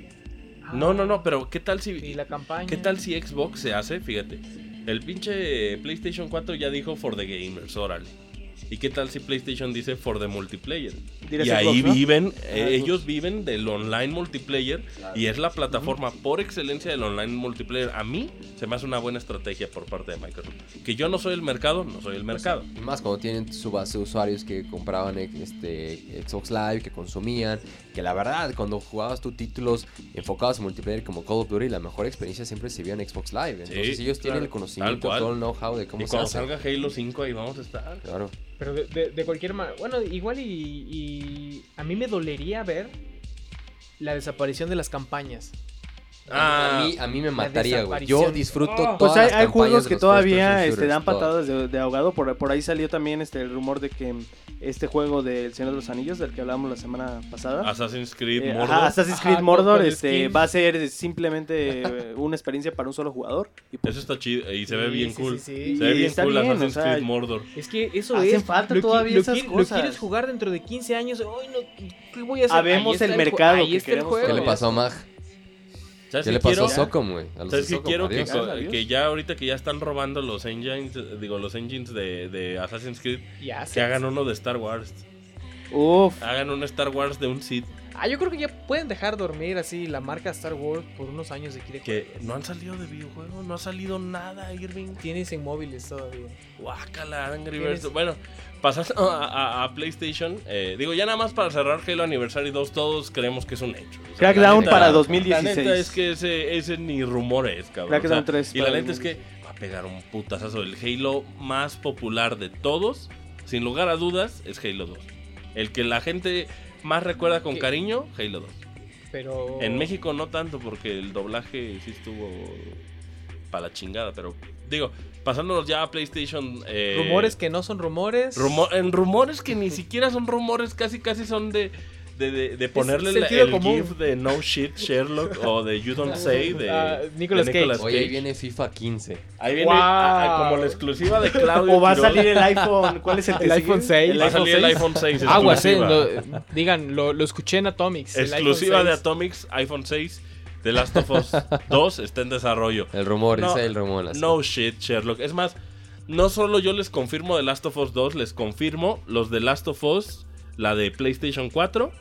No, pero ¿qué tal Y si la campaña. qué tal si Xbox se hace? Fíjate, el pinche PlayStation 4 ya dijo for the gamers, órale. ¿Y qué tal si PlayStation dice for the multiplayer? Dirás Y Xbox, ahí ¿no? viven, Xbox. ellos viven del online multiplayer y es la plataforma por excelencia del online multiplayer. A mí se me hace una buena estrategia por parte de Microsoft. Que yo no soy el mercado, no soy el mercado. Y más cuando tienen su base de usuarios que compraban Xbox Live, que consumían, que la verdad, cuando jugabas tus títulos enfocados en multiplayer como Call of Duty, la mejor experiencia siempre se vio en Xbox Live. Entonces Sí, ellos tienen claro, el conocimiento, tal cual. todo el know-how de cómo Y se cuando hace. salga Halo 5 ahí vamos a estar. Claro. Pero de cualquier manera, bueno, igual y a mí me dolería ver la desaparición de las campañas. A mí me mataría, güey. Yo desaparición. disfruto Oh. todas Pues las hay campañas juegos de que los todavía first person dan shooters, todas. patadas de ahogado. Por ahí salió también el rumor de que este juego del Señor de los Anillos, del que hablamos la semana pasada, Assassin's Creed Mordor. ajá, Assassin's Ajá, Creed Mordor, con el skin. va a ser simplemente una experiencia para un solo jugador. Y pues, Eso está chido y se ve Sí, bien sí, cool. sí, sí. Se ve Y bien está cool bien, Assassin's o sea, Creed Mordor. Es que eso Hacen es. falta lo, todavía lo, esas lo cosas. quieres jugar dentro de 15 años. Ay, no, ¿qué voy a hacer? Habemos Ahí está el ju- mercado ahí que está el queremos juego. ¿Qué le pasó a Mag? ¿Sabes ¿Qué qué le pasó a quiero? Socom, güey? A los ¿Sabes de qué Socom, quiero? adiós. Adiós. Que ya ahorita que ya están robando los engines de Assassin's Creed, Ya que hagan uno de Star Wars. Uf, Hagan un Star Wars de un Sith. Yo creo que ya pueden dejar dormir así la marca Star Wars por unos años de aquí de Que no han salido de videojuego, no ha salido nada, Irving. Tienes en móviles todavía. Guácala, Angry Tienes- Birds. Bueno, pasando a PlayStation, digo, ya nada más para cerrar Halo Anniversary 2, todos creemos que es un hecho. O sea, Crackdown la neta- para La 2016. neta es que ese ni rumor es, cabrón. Crackdown 3 y la para neta es que va a pegar un putazazo. El Halo más popular de todos, sin lugar a dudas, es Halo 2. El que la gente más recuerda con ¿Qué? cariño, Halo 2. Pero. En México no tanto porque el doblaje sí estuvo para la chingada, pero digo, pasándonos ya a PlayStation. Rumores que no son rumores. En rumores que ni siquiera son rumores, casi son de ponerle sentido el común. gif de No Shit Sherlock o de You Don't Say de Nicolas de Cage. Oye, ahí viene FIFA 15. Ahí viene Wow. como la exclusiva de Claudio. o va a Quiroz. salir el iPhone. ¿Cuál es el que El sigue? iPhone 6. Va a salir el iPhone 6. Aguas, exclusiva. digan, lo escuché en Atomics. el Exclusiva iPhone de 6. Atomics, iPhone 6. The Last of Us 2 está en desarrollo. El rumor, No, ese es el rumor. así. No shit, Sherlock. Es más, no solo yo les confirmo The Last of Us 2, les confirmo los The Last of Us, la de PlayStation 4.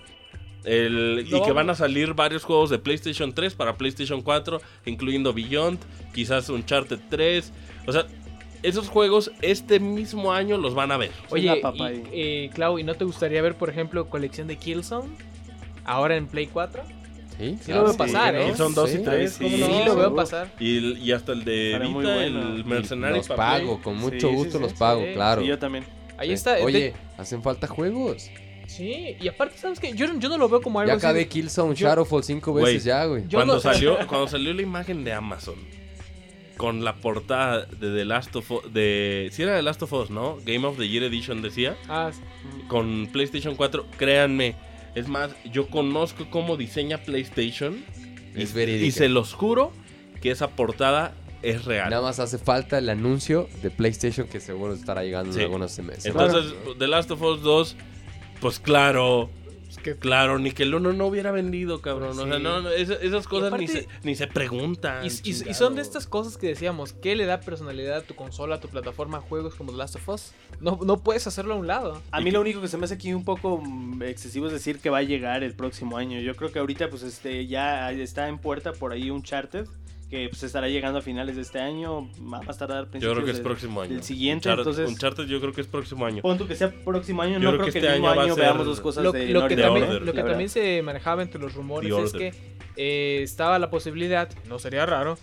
Y que van a salir varios juegos de PlayStation 3 para PlayStation 4, incluyendo Beyond, quizás Uncharted 3. O sea, esos juegos este mismo año los van a ver. Oye, la papa Clau, ¿y no te gustaría ver, por ejemplo, colección de Killzone? Ahora en Play 4. Sí, Sí lo veo pasar, ¿eh? Killzone 2 y Sí. 3, Sí, ¿cómo Sí, no? lo veo pasar. Y hasta el de Estaría muy Vita, bueno. el Mercenario Los para Play. pago, con mucho Sí, sí, gusto sí, los pago, sí. claro. Y yo también. Ahí Sí. está. Oye, hacen falta juegos. Sí, y aparte, ¿sabes qué? Yo no lo veo como algo Ya así acabé de- Killzone yo- Shadowfall 5 Güey, veces ya, güey. yo Cuando no- salió la imagen de Amazon con la portada de The Last of Us, si era The Last of Us, ¿no? Game of the Year Edition decía, Ah, con PlayStation 4, créanme, es más, yo conozco cómo diseña PlayStation Es y verídico. se los juro que esa portada es real. Nada más hace falta el anuncio de PlayStation que seguro estará llegando Sí. en algunos meses. Entonces, The Last of Us 2, pues claro, que- claro, ni que el 1 no hubiera vendido, cabrón. Pues O sea, sí. no, esas cosas aparte- ni se preguntan. Y son de chingado. estas cosas que decíamos, ¿qué le da personalidad a tu consola, a tu plataforma, a juegos como The Last of Us? No puedes hacerlo a un lado. A mí lo único que se me hace aquí un poco excesivo es decir que va a llegar el próximo año. Yo creo que ahorita pues ya está en puerta por ahí Uncharted, que pues estará llegando a finales de este año, va a tardar Yo principios creo que es del- próximo año. del siguiente, Uncharted, entonces Uncharted yo creo que es próximo año. pon tú que sea próximo año, Yo no creo creo que que este el mismo año va a año ser veamos dos cosas Lo, de lo Naughty que Dog, también, Order, lo que la verdad. también se manejaba entre los rumores The es Order. que estaba la posibilidad, no sería raro,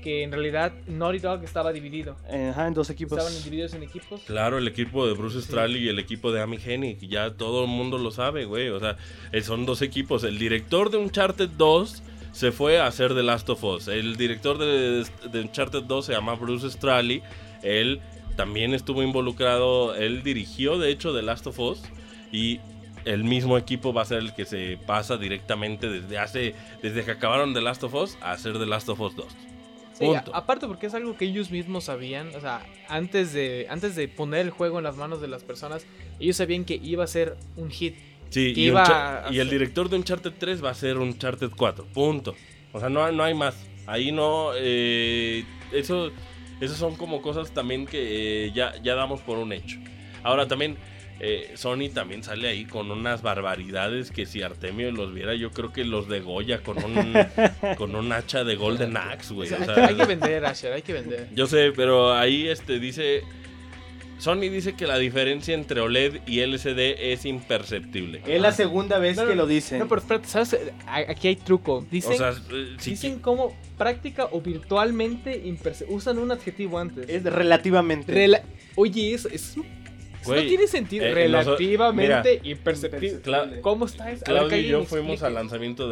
que en realidad Naughty Dog estaba dividido. En 2 equipos. Estaban divididos en equipos. Claro, el equipo de Bruce Straley y el equipo de Amy Hennig, ya todo el mundo lo sabe, güey. O sea, son 2 equipos. El director de Uncharted 2 se fue a hacer The Last of Us. El director de Uncharted 2 se llama Bruce Straley. Él también estuvo involucrado, él dirigió de hecho The Last of Us. Y el mismo equipo va a ser el que se pasa directamente desde que acabaron The Last of Us a hacer The Last of Us 2. Sí, Punto. aparte porque es algo que ellos mismos sabían, o sea, antes de poner el juego en las manos de las personas, ellos sabían que iba a ser un hit. Sí, que y, iba y el director de Uncharted 3 va a ser Uncharted 4, punto. O sea, no hay más. Ahí no, esos son como cosas también que ya damos por un hecho. Ahora también, Sony también sale ahí con unas barbaridades que si Artemio los viera, yo creo que los degolla con un hacha de Golden Axe, güey. O sea, Hay que vender, Asher, hay que vender. yo sé, pero ahí dice... Sony dice que la diferencia entre OLED y LCD es imperceptible. Es la segunda vez que lo dicen. No, pero espérate, ¿sabes? Aquí hay truco. Dicen, O sea, si dicen como práctica o virtualmente usan un adjetivo antes. Es relativamente. Oye, eso no Güey, tiene sentido. Relativamente imperceptible. ¿Cómo está eso? A ver, Claudio que y alguien yo me fuimos explique. al lanzamiento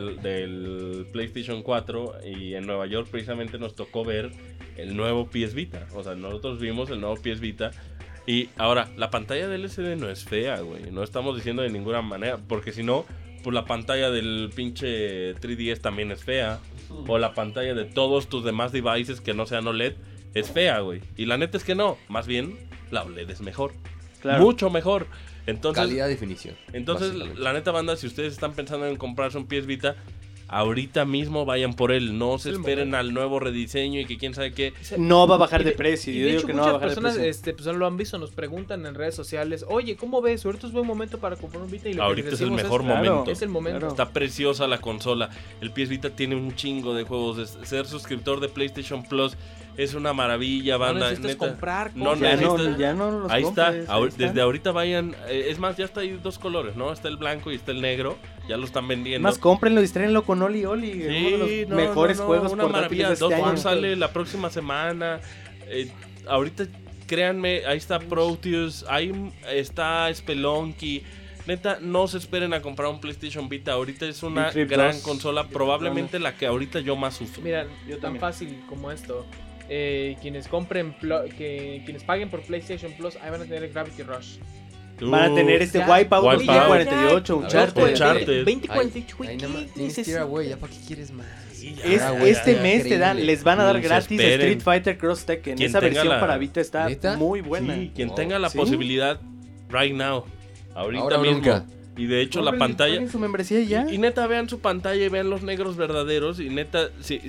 del PlayStation 4 y en Nueva York precisamente nos tocó ver el nuevo PS Vita. O sea, nosotros vimos el nuevo PS Vita y ahora, la pantalla del LCD no es fea, güey. No estamos diciendo de ninguna manera, porque si no, pues la pantalla del pinche 3DS también es fea. O la pantalla de todos tus demás devices que no sean OLED es fea, güey. Y la neta es que no, más bien la OLED es mejor. Claro. Mucho mejor. Entonces, Calidad de definición. Entonces, básicamente. la neta banda, si ustedes están pensando en comprarse un PS Vita, ahorita mismo vayan por él. No se Es el esperen momento. al nuevo rediseño y que quién sabe qué. No va a bajar Y de precio. y Yo de digo hecho, que no va a muchas bajar de personas precio. pues, no lo han visto, nos preguntan en redes sociales, oye, ¿cómo ves? Ahorita es buen momento para comprar un Vita. Y lo que Ahorita les es el decimos mejor claro, momento. Es el momento. claro. Está preciosa la consola. El PS Vita tiene un chingo de juegos. Ser suscriptor de PlayStation Plus es una maravilla, No banda. necesitas neta. comprar No cosas. necesitas- Ya no los Ahí está. compres, ahí está. Desde ahorita vayan. Es más, ya está ahí 2 colores, ¿no? Está el blanco y está el negro. Ya lo están vendiendo. Más cómprenlo, distrénlo con Oli Oli. Uno de los mejores juegos una maravilla. portátiles de este Dogma año. sale la próxima semana. Ahorita, créanme, ahí está Proteus, ahí está Spelunky. Neta, no se esperen a comprar un PlayStation Vita. Ahorita es una Big Trip gran 2. consola, probablemente la que ahorita yo más uso. Mira, Yo tan también. fácil como esto. Quienes compren, quienes paguen por PlayStation Plus, ahí van a tener Gravity Rush. Van a tener este Ya, Wipeout Wipeout. 2048, Ya, Uncharted. Uncharted. 2048, güey, Ahí ¿qué nada más tienes que ir necesidad? a güey, ya para qué quieres más. Es, Ya, güey, este ya, mes te dan, increíble. les van a dar Ni se gratis esperen. Street Fighter Cross Tekken. Quien Esa tenga versión la- para Vita está ¿Neta? muy buena. Sí, quien Oh, tenga la ¿sí? posibilidad, right now. Ahorita Ahora o mismo. nunca. Y de hecho, la Cómprenle, pantalla. paguen su membresía y ya. Y neta, vean su pantalla y vean los negros verdaderos. Y neta,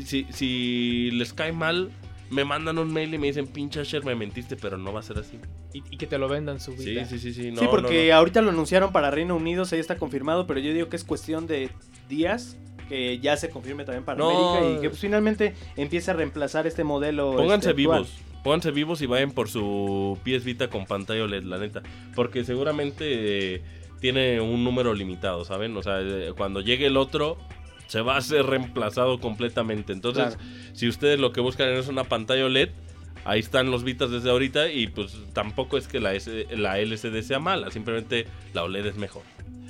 si les cae mal, me mandan un mail y me dicen, pinche Asher, me mentiste, pero no va a ser así. Y que te lo vendan su Sí, Vita. sí. No, sí, porque no. ahorita lo anunciaron para Reino Unido, ya está confirmado, pero yo digo que es cuestión de días que ya se confirme también para No. América y que pues, finalmente empiece a reemplazar este modelo. Pónganse actual. vivos. Pónganse vivos y vayan por su PS Vita con pantalla OLED, la neta. Porque seguramente tiene un número limitado, ¿saben? O sea, cuando llegue el otro, se va a ser reemplazado completamente. Entonces, Claro. si ustedes lo que buscan es una pantalla OLED, ahí están los Vitas desde ahorita. Y pues tampoco es que la LCD sea mala, simplemente la OLED es mejor.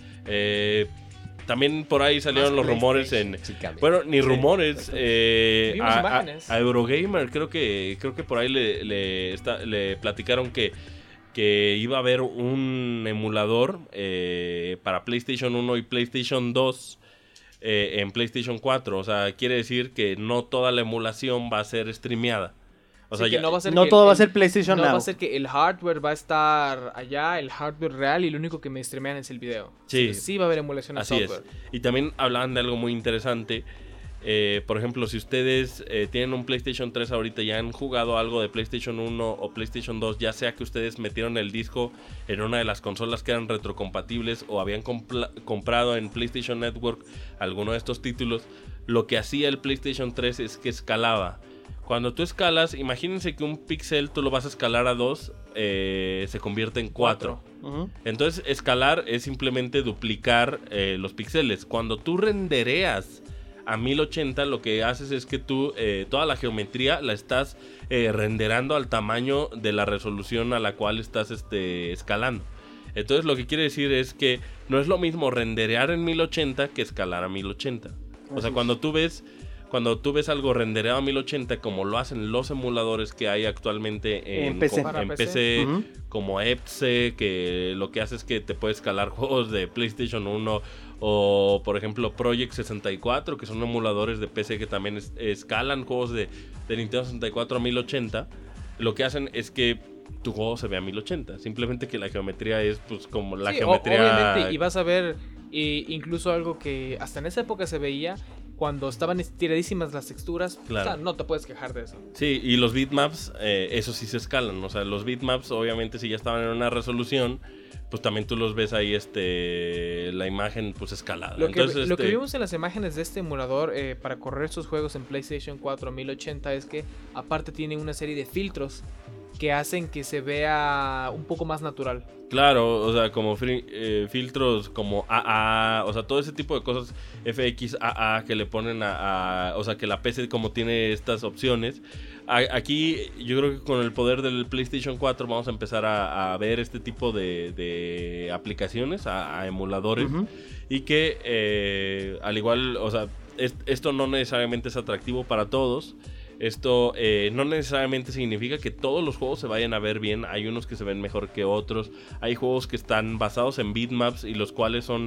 También por ahí salieron Más los rumores en... Básicamente. Bueno, ni rumores. Vimos imágenes. A Eurogamer creo que por ahí le platicaron que iba a haber un emulador para PlayStation 1 y PlayStation 2 en PlayStation 4. O sea, quiere decir que no toda la emulación va a ser streameada. O sea, Sí, que ya- no va a ser No que todo va a el- ser PlayStation No Now. va a ser que el hardware va a estar allá, el hardware real, y lo único que me streamean es el video. Sí. Sí va a haber emulación de Así es. software. Y también hablaban de algo muy interesante. Por ejemplo, si ustedes tienen un PlayStation 3 ahorita y han jugado algo de PlayStation 1 o PlayStation 2, ya sea que ustedes metieron el disco en una de las consolas que eran retrocompatibles o habían comprado en PlayStation Network alguno de estos títulos, lo que hacía el PlayStation 3 es que escalaba. Cuando tú escalas, imagínense que un píxel tú lo vas a escalar a 2, se convierte en 4. Ujú. Entonces, escalar es simplemente duplicar los píxeles. Cuando tú rendereas a 1080, lo que haces es que tú toda la geometría la estás renderando al tamaño de la resolución a la cual estás escalando. Entonces lo que quiere decir es que no es lo mismo renderear en 1080 que escalar a 1080. O sea, cuando tú ves algo rendereado a 1080, como lo hacen los emuladores que hay actualmente En PC. en PC, Uh-huh. como Epse, que lo que hace es que te puede escalar juegos de PlayStation 1 o, por ejemplo, Project 64, que son emuladores de PC que también escalan juegos de Nintendo 64 a 1080. Lo que hacen es que tu juego se ve a 1080, simplemente que la geometría es pues como la geometría... Obviamente, y vas a ver incluso algo que hasta en esa época se veía cuando estaban estiradísimas las texturas. Claro. O sea, no te puedes quejar de eso. Sí, y los bitmaps, eso sí se escalan. O sea, los bitmaps, obviamente, si ya estaban en una resolución, pues también tú los ves ahí, la imagen, pues escalada. Lo Entonces, que vimos en las imágenes de este emulador para correr estos juegos en PlayStation 4 1080 es que aparte tiene una serie de filtros que hacen que se vea un poco más natural. Claro, o sea, como filtros como AA, o sea, todo ese tipo de cosas, FX, AA, que le ponen o sea, que la PC como tiene estas opciones. Aquí yo creo que con el poder del PlayStation 4 vamos a empezar a ver este tipo de aplicaciones, a emuladores, Uh-huh. y que al igual, o sea, esto no necesariamente es atractivo para todos. Esto no necesariamente significa que todos los juegos se vayan a ver bien. Hay unos que se ven mejor que otros. Hay juegos que están basados en bitmaps y los cuales son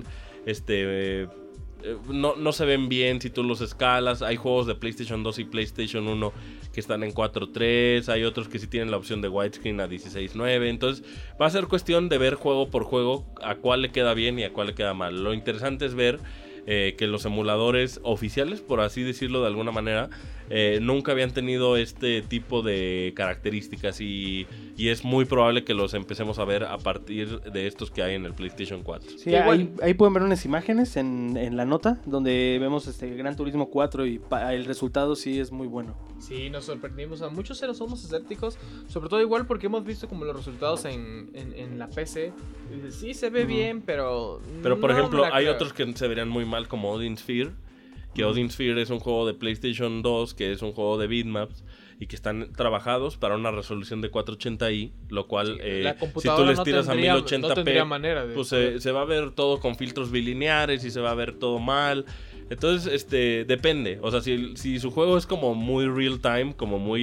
no se ven bien si tú los escalas. Hay juegos de PlayStation 2 y PlayStation 1 que están en 4:3. Hay otros que sí tienen la opción de widescreen a 16:9. Entonces va a ser cuestión de ver juego por juego a cuál le queda bien y a cuál le queda mal. Lo interesante es ver que los emuladores oficiales, por así decirlo de alguna manera, nunca habían tenido este tipo de características y es muy probable que los empecemos a ver a partir de estos que hay en el PlayStation 4. Sí, ahí pueden ver unas imágenes en la nota donde vemos Gran Turismo 4 y el resultado sí es muy bueno. Sí, nos sorprendimos. A muchos somos escépticos, sobre todo igual porque hemos visto como los resultados en la PC. Y dices, sí, se ve bien, pero por no ejemplo, me la hay creo. otros que se verían muy mal, como Odin Sphere. Que Odin Sphere es un juego de PlayStation 2, que es un juego de bitmaps y que están trabajados para una resolución de 480i, lo cual La si tú computadora les tiras a 1080p, no tendría manera de pues poder. se va a ver todo con filtros bilineares y se va a ver todo mal. Entonces, depende. O sea, si su juego es como muy real time, como muy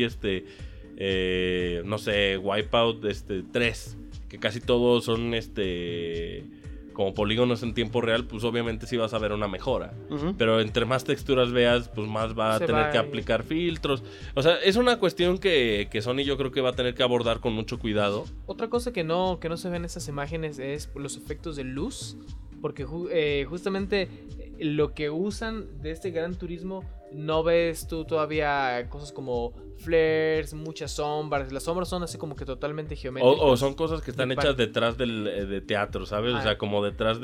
no sé, Wipeout 3, que casi todos son como polígonos en tiempo real, pues obviamente sí vas a ver una mejora. Uh-huh. Pero entre más texturas veas, pues más va a tener que aplicar filtros. O sea, es una cuestión que Sony yo creo que va a tener que abordar con mucho cuidado. Otra cosa que no se ve en estas imágenes es los efectos de luz, porque justamente lo que usan de este Gran Turismo, no ves tú todavía cosas como flares, muchas sombras. Las sombras son así como que totalmente geométricas. O son cosas que están hechas detrás de teatro, ¿sabes? O sea, como detrás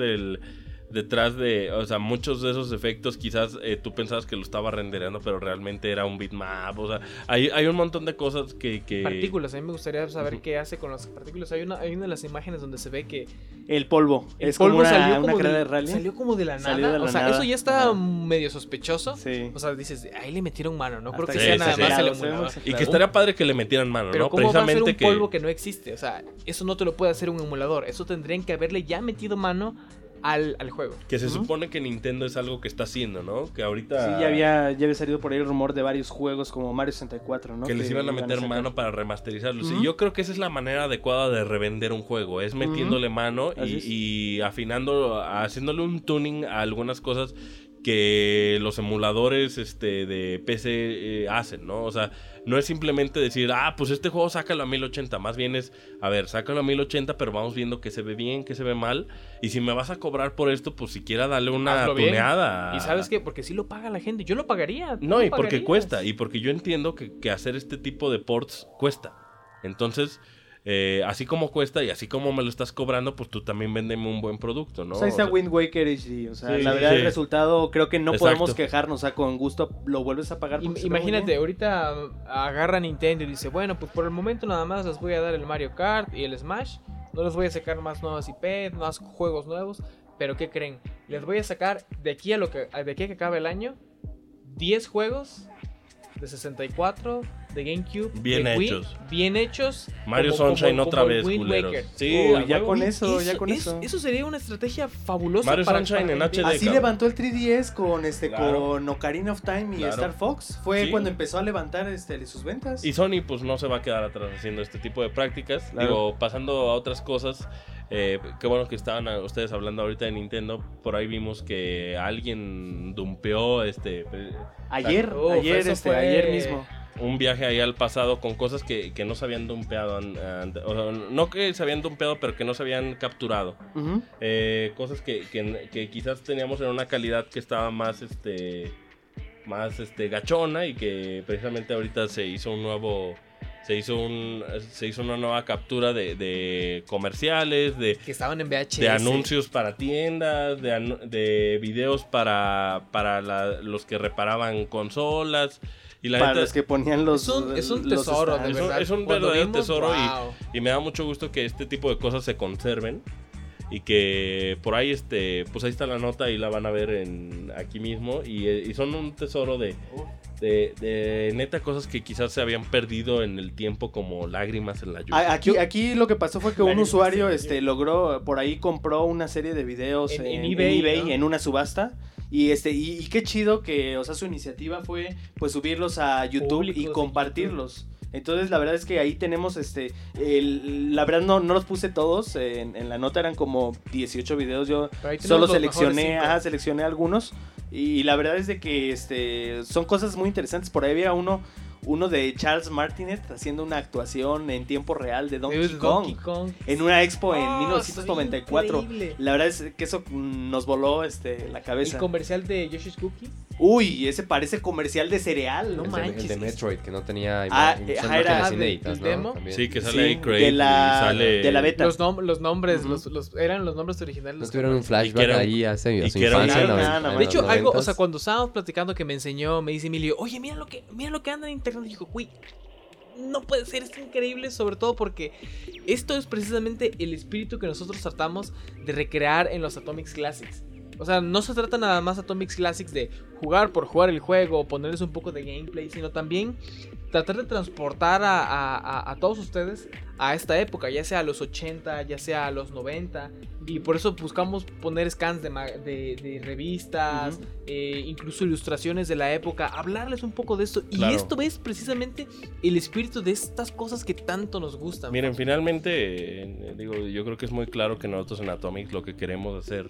de, o sea, muchos de esos efectos quizás tú pensabas que lo estaba rendereando, pero realmente era un bitmap. O sea, hay un montón de cosas que... Partículas, a mí me gustaría saber qué hace con las partículas. Hay una de las imágenes donde se ve que el polvo es como una carrera de rally. Salió como de la nada. Salió de la o sea, nada. eso ya está medio sospechoso. Sí. O sea, dices, ahí le metieron mano, no creo Hasta que sí, sea sí, nada sí. más el Claro, emulador. sí, Y que estaría padre que le metieran mano, Pero ¿no? ¿cómo va a ser un Precisamente polvo que no existe? O sea, eso no te lo puede hacer un emulador. Eso tendrían que haberle ya metido mano al juego. Que se Ujú. supone que Nintendo es algo que está haciendo, ¿no? Que ahorita... Sí, ya había salido por ahí el rumor de varios juegos como Mario 64, ¿no? Que les iban a meter sacar. mano para remasterizarlos. Ujú. Y yo creo que esa es la manera adecuada de revender un juego. Es metiéndole mano Así es. y afinando, haciéndole un tuning a algunas cosas que los emuladores de PC hacen, ¿no? O sea, no es simplemente decir, pues este juego sácalo a 1080. Más bien es, a ver, sácalo a 1080, pero vamos viendo que se ve bien, que se ve mal. Y si me vas a cobrar por esto, pues siquiera dale una Hazlo bien. tuneada. ¿Y sabes qué? Porque sí lo paga la gente. Yo lo pagaría. ¿Tú No, lo y porque pagarías? cuesta, y porque yo entiendo que hacer este tipo de ports cuesta. Entonces, así como cuesta y así como me lo estás cobrando, pues tú también véndeme un buen producto, ¿no? O sea, ahí está O sea, Wind Waker HD. O sea, Sí, la verdad, sí. el resultado creo que no Exacto. podemos quejarnos. O sea, con gusto lo vuelves a pagar. porque se ve muy Imagínate, bien. ahorita agarra Nintendo y dice, bueno, pues por el momento nada más les voy a dar el Mario Kart y el Smash. No les voy a sacar más nuevas IP, más juegos nuevos. Pero ¿qué creen? Les voy a sacar de aquí a que acabe el año 10 juegos de 64, de GameCube, Bien de Wii, hechos. bien hechos. Mario Sunshine otra el vez, Wind culeros. Waker. Sí, a ya huevo. con eso. Eso sería una estrategia fabulosa Mario para Sunshine en vender. HD. Así cabrón. levantó el 3DS con Claro. con Ocarina of Time y Claro. Star Fox. Fue Sí. cuando empezó a levantar sus ventas. Y Sony pues no se va a quedar atrás haciendo este tipo de prácticas. Claro. Digo, pasando a otras cosas, qué bueno que estaban ustedes hablando ahorita de Nintendo. Por ahí vimos que alguien dumpeó Ayer eso fue- ayer mismo. un viaje ahí al pasado con cosas que no se habían dumpeado. O sea, no que se habían dumpeado, pero que no se habían capturado. Ujú. Cosas que quizás teníamos en una calidad que estaba más gachona, y que precisamente ahorita se hizo una nueva captura de comerciales, de Que estaban en VHS. anuncios para tiendas, de videos para los que reparaban consolas. Y la Para neta, los que ponían los. Es un los tesoro, stands. de verdad. es un Cuando verdadero vimos, tesoro, wow. y me da mucho gusto que este tipo de cosas se conserven. Y que por ahí pues ahí está la nota y la van a ver aquí mismo. Y son un tesoro de neta cosas que quizás se habían perdido en el tiempo, como lágrimas en la lluvia. Aquí lo que pasó fue que un usuario logró, por ahí compró una serie de videos En en eBay, eBay, ¿no? en una subasta. Y qué chido que, o sea, su iniciativa fue pues subirlos a YouTube y Públicos compartirlos. Entonces la verdad es que ahí tenemos la verdad no los puse todos en la nota, eran como 18 videos. Yo Pero ahí tenemos solo los mejores cinco. seleccioné algunos, y la verdad es de que son cosas muy interesantes. Por ahí había uno de Charles Martinet haciendo una actuación en tiempo real de Donkey Kong en una expo en 1994. Increíble. La verdad es que eso nos voló la cabeza. El comercial de Yoshi's Cookie. Uy, ese parece comercial de cereal. No El manches. de Metroid, que no tenía Ah, son era imágenes del inéditas, ¿no? demo. También. Sí, que sale Sí, ahí Craig de y sale... la beta. Los nombres, Ujú. eran los nombres originales. ¿No los tuvieron un nombres. flashback Y que era- ahí a su y que era infancia? una- en nada, los De hecho, algo, o 90s? sea, cuando estábamos platicando que me dice Emilio, oye, mira lo que anda en internet. Y dijo, güey, no puede ser, es increíble, sobre todo porque esto es precisamente el espíritu que nosotros tratamos de recrear en los Atomics Classics. O sea, no se trata nada más Atomics Classics de jugar por jugar el juego, ponerles un poco de gameplay, sino también tratar de transportar a todos ustedes a esta época, ya sea a los 80, ya sea a los 90, y por eso buscamos poner scans de revistas, Ujú. incluso ilustraciones de la época, hablarles un poco de esto, Claro. y esto es precisamente el espíritu de estas cosas que tanto nos gustan. Miren, finalmente, yo creo que es muy claro que nosotros en Atomics lo que queremos hacer,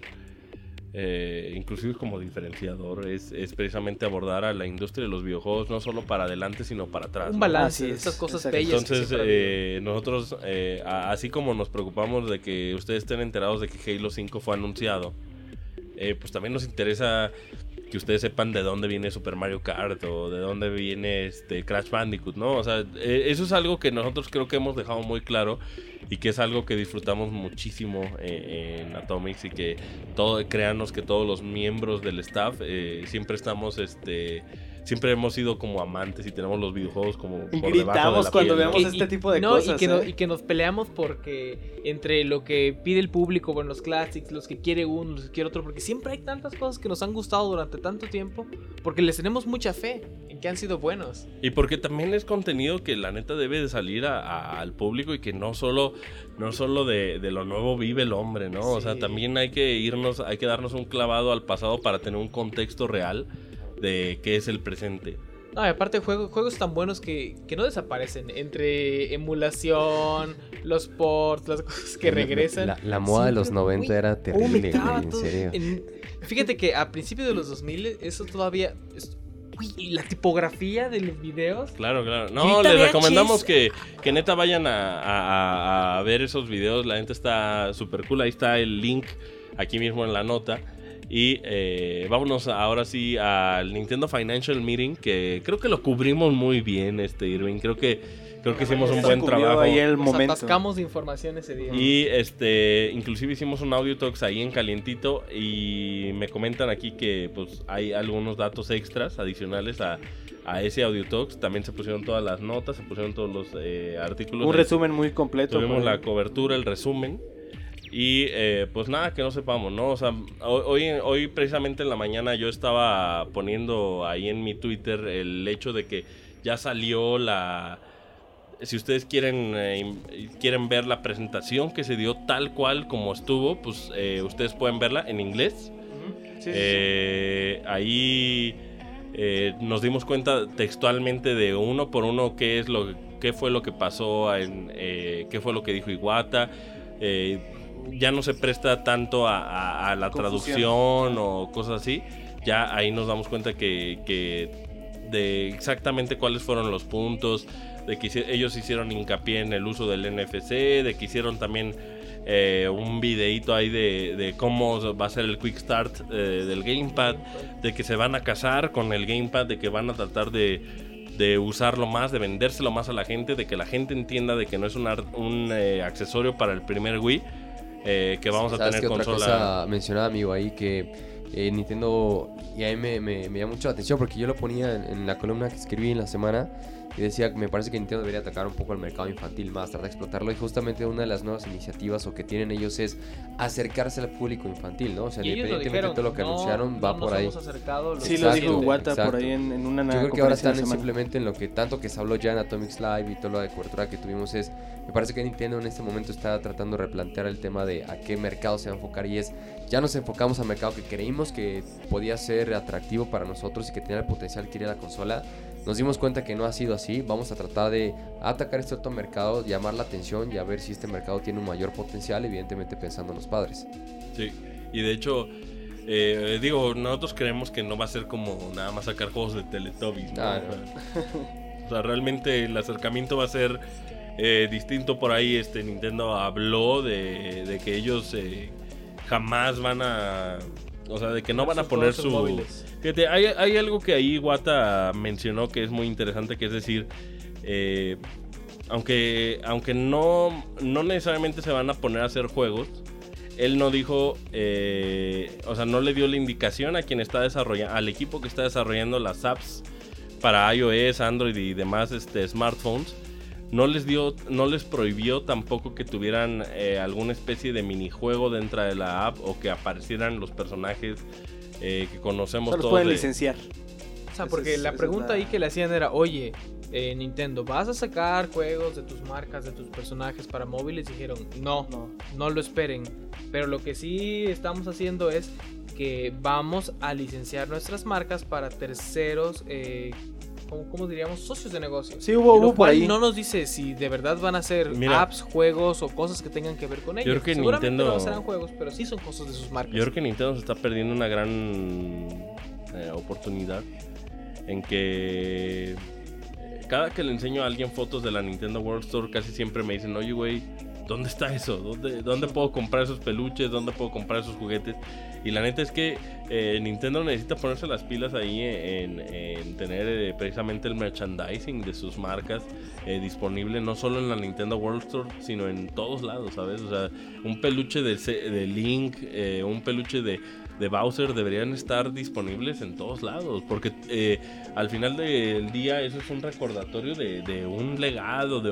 inclusive como diferenciador, es precisamente abordar a la industria de los videojuegos, no solo para adelante, sino para atrás, Un ¿no? balance, Así es, estas cosas exacto. bellas. Entonces, que siempre ha habido. nosotros, así como nos preocupamos de que ustedes estén enterados de que Halo 5 fue anunciado, pues también nos interesa que ustedes sepan de dónde viene Super Mario Kart o de dónde viene Crash Bandicoot, ¿no? O sea, eso es algo que nosotros creo que hemos dejado muy claro y que es algo que disfrutamos muchísimo en Atomics, y que créanos que todos los miembros del staff siempre estamos, siempre hemos sido como amantes y tenemos los videojuegos como por debajo de Gritamos la cuando piel, ¿no? vemos este tipo de no, cosas. y que nos peleamos porque entre lo que pide el público, bueno, los classics, los que quiere uno, los que quiere otro, porque siempre hay tantas cosas que nos han gustado durante tanto tiempo, porque les tenemos mucha fe en que han sido buenos. Y porque también es contenido que la neta debe de salir al público, y que no solo de lo nuevo vive el hombre, ¿no? O sea, Sí. también hay que darnos un clavado al pasado para tener un contexto real de qué es el presente. No, y aparte juegos tan buenos que no desaparecen, entre emulación, los ports, las cosas que regresan. La moda de los Siempre, 90 güey, era terrible, me traba güey, en todo. serio. Fíjate que a principios de los 2000 eso todavía... Uy, y la tipografía de los videos. Claro. Y No, ahorita les VHS. recomendamos que neta vayan a ver esos videos. La neta está súper cool. Ahí está el link aquí mismo en la nota. Y vámonos ahora sí al Nintendo Financial Meeting, que creo que lo cubrimos muy bien, Irving. Creo que hicimos un Se buen cubrió trabajo. ahí el Nos momento. atascamos de información ese día. Y inclusive hicimos un audio talks ahí en calientito, y me comentan aquí que pues hay algunos datos extras adicionales a ese audio talks. También se pusieron todas las notas, se pusieron todos los artículos. Un resumen muy completo. Tuvimos por ahí. la cobertura, el resumen. Y pues nada que no sepamos, ¿no? O sea, hoy precisamente en la mañana yo estaba poniendo ahí en mi Twitter el hecho de que ya salió si ustedes quieren ver la presentación que se dio tal cual como estuvo, pues ustedes pueden verla en inglés. Sí. Ahí nos dimos cuenta textualmente de uno por uno qué fue lo que pasó, qué fue lo que dijo Iwata. Ya no se presta tanto a la traducción o cosas así. Ya ahí nos damos cuenta que de exactamente cuáles fueron los puntos, de que ellos hicieron hincapié en el uso del NFC, de que hicieron también un videito ahí de cómo va a ser el Quick Start del Gamepad, de que se van a casar con el Gamepad, de que van a tratar de usarlo más, de vendérselo más a la gente, de que la gente entienda de que no es un accesorio para el primer Wii, que vamos a tener consola. Otra cosa mencionaba, amigo, ahí que Nintendo, y a mí me llama mucho la atención porque yo lo ponía en la columna que escribí en la semana y decía que me parece que Nintendo debería atacar un poco el mercado infantil más, tratar de explotarlo, y justamente una de las nuevas iniciativas o que tienen ellos es acercarse al público infantil, ¿no? O sea, independientemente de todo lo que anunciaron, va por ahí. Sí, lo dijo Iwata por ahí en una Yo creo que ahora están simplemente en lo que tanto que se habló ya en Atomics Live y todo lo de cobertura que tuvimos me parece que Nintendo en este momento está tratando de replantear el tema de a qué mercado se va a enfocar, y ya nos enfocamos al mercado que creímos que podía ser atractivo para nosotros y que tenía el potencial que quería la consola. Nos dimos cuenta que no ha sido así. Vamos a tratar de atacar este otro mercado, llamar la atención y a ver si este mercado tiene un mayor potencial, evidentemente pensando en los padres. Sí, y de hecho, nosotros creemos que no va a ser como nada más sacar juegos de Teletubbies, ¿no? O sea, realmente el acercamiento va a ser distinto. Por ahí Nintendo habló de que ellos jamás van a... O sea, de que no van a poner su... móviles. Fíjate, hay algo que ahí Iwata mencionó que es muy interesante, que es decir, aunque no necesariamente se van a poner a hacer juegos, él no dijo, o sea, no le dio la indicación a quien está desarrollando, al equipo que está desarrollando las apps para iOS, Android y demás smartphones. No les prohibió tampoco que tuvieran alguna especie de minijuego dentro de la app o que aparecieran los personajes que conocemos todos. Los pueden licenciar. O sea, porque la pregunta ahí que le hacían era, oye, Nintendo, ¿vas a sacar juegos de tus marcas, de tus personajes para móviles? Y dijeron, no lo esperen. Pero lo que sí estamos haciendo es que vamos a licenciar nuestras marcas para terceros, ¿cómo diríamos? Socios de negocio. Sí, hubo por ahí. No nos dice si de verdad van a ser apps, juegos o cosas que tengan que ver con ellos. Yo creo que seguramente Nintendo no serán juegos, pero sí son cosas de sus marcas. Yo creo que Nintendo se está perdiendo una gran oportunidad en que cada que le enseño a alguien fotos de la Nintendo World Store, casi siempre me dicen, oye, güey, ¿dónde está eso? ¿Dónde puedo comprar esos peluches? ¿Dónde puedo comprar esos juguetes? Y la neta es que Nintendo necesita ponerse las pilas ahí en tener precisamente el merchandising de sus marcas disponible, no solo en la Nintendo World Store, sino en todos lados, ¿sabes? O sea, un peluche de Link, un peluche de Bowser deberían estar disponibles en todos lados, porque al final del día eso es un recordatorio de un legado,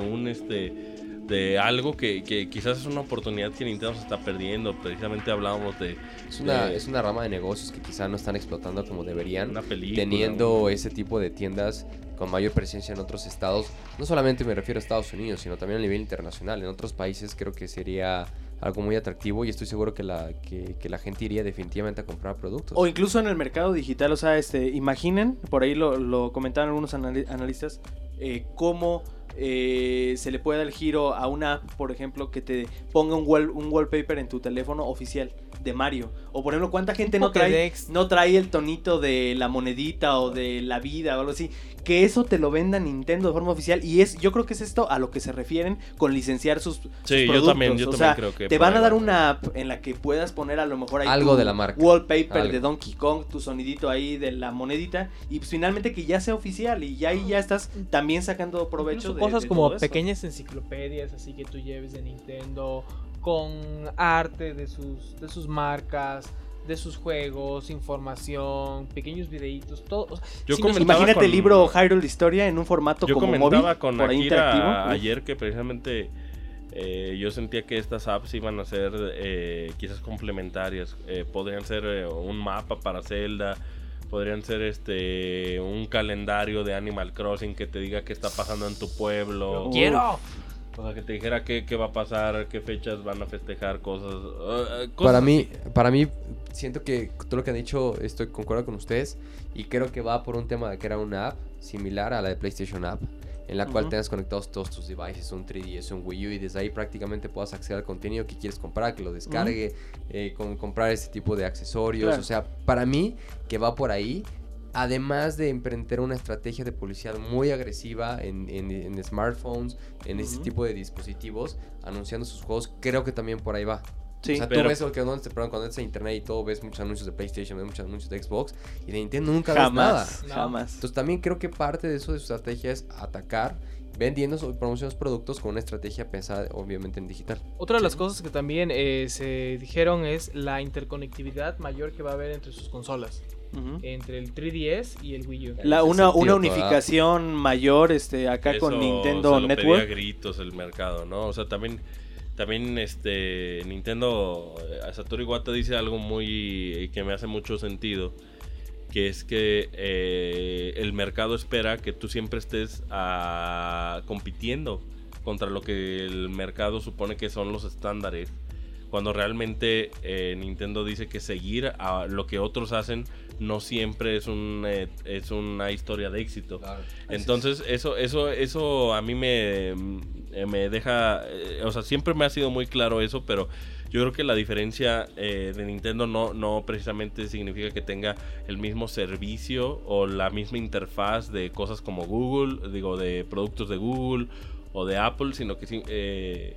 de algo que quizás es una oportunidad que Nintendo se está perdiendo. Precisamente hablábamos de... Es una rama de negocios que quizás no están explotando como deberían, una película, teniendo ese tipo de tiendas con mayor presencia en otros estados. No solamente me refiero a Estados Unidos, sino también a nivel internacional. En otros países creo que sería algo muy atractivo, y estoy seguro que la gente iría definitivamente a comprar productos. O incluso en el mercado digital, o sea, imaginen, por ahí lo comentaban algunos analistas, cómo se le puede dar el giro a una app, por ejemplo, que te ponga un wallpaper en tu teléfono oficial de Mario. O por ejemplo, ¿cuánta gente no trae el tonito de la monedita o de la vida o algo así? Que eso te lo venda Nintendo de forma oficial. Y yo creo que es esto a lo que se refieren con licenciar sus productos. Yo también creo que te van a dar una app en la que puedas poner a lo mejor ahí algo de la marca, wallpaper de Donkey Kong, tu sonidito ahí de la monedita, y pues finalmente que ya sea oficial, y ya ahí ya estás también sacando provecho de cosas como todo pequeñas enciclopedias así que tú lleves de Nintendo con arte de sus marcas, de sus juegos, información, pequeños videitos, todo. Imagínate el libro Hyrule Historia en un formato como móvil, con por ahí interactivo. Ayer que precisamente yo sentía que estas apps iban a ser quizás complementarias. Podrían ser un mapa para Zelda, podrían ser un calendario de Animal Crossing que te diga qué está pasando en tu pueblo. ¡Quiero! O sea, que te dijera qué va a pasar, qué fechas van a festejar, cosas Para así. mí, siento que todo lo que han dicho, concuerdo con ustedes. Y creo que va por un tema de que era una app similar a la de PlayStation App, en la cual tengas conectados todos tus devices, un 3DS, un Wii U, y desde ahí prácticamente puedas acceder al contenido que quieres comprar, que lo descargue, comprar ese tipo de accesorios. Claro. O sea, para mí, que va por ahí. Además de emprender una estrategia de publicidad muy agresiva en smartphones, en ese tipo de dispositivos, anunciando sus juegos, creo que también por ahí va. Sí, O sea, pero- tú ves cuando entras a internet y todo, ves muchos anuncios de PlayStation, ves muchos anuncios de Xbox, y de Nintendo nunca ves nada. jamás, No. jamás. Entonces también creo que parte de eso de su estrategia es atacar, vendiendo o promocionando productos con una estrategia pensada obviamente en digital. Otra de las cosas que también se dijeron es la interconectividad mayor que va a haber entre sus consolas. Ujú. Entre el 3DS y el Wii U. ese Una sentido, unificación mayor acá Eso con Nintendo se lo pedía a Network. gritos el mercado, ¿no? O sea, también Nintendo, Satoru Iwata dice algo muy que me hace mucho sentido, que es que el mercado espera que tú siempre estés compitiendo contra lo que el mercado supone que son los estándares, cuando realmente Nintendo dice que seguir a lo que otros hacen no siempre es una historia de éxito. Claro. Entonces eso a mí me deja, o sea, siempre me ha sido muy claro eso, pero yo creo que la diferencia de Nintendo no precisamente significa que tenga el mismo servicio o la misma interfaz de cosas como Google, digo, de productos de Google o de Apple, sino que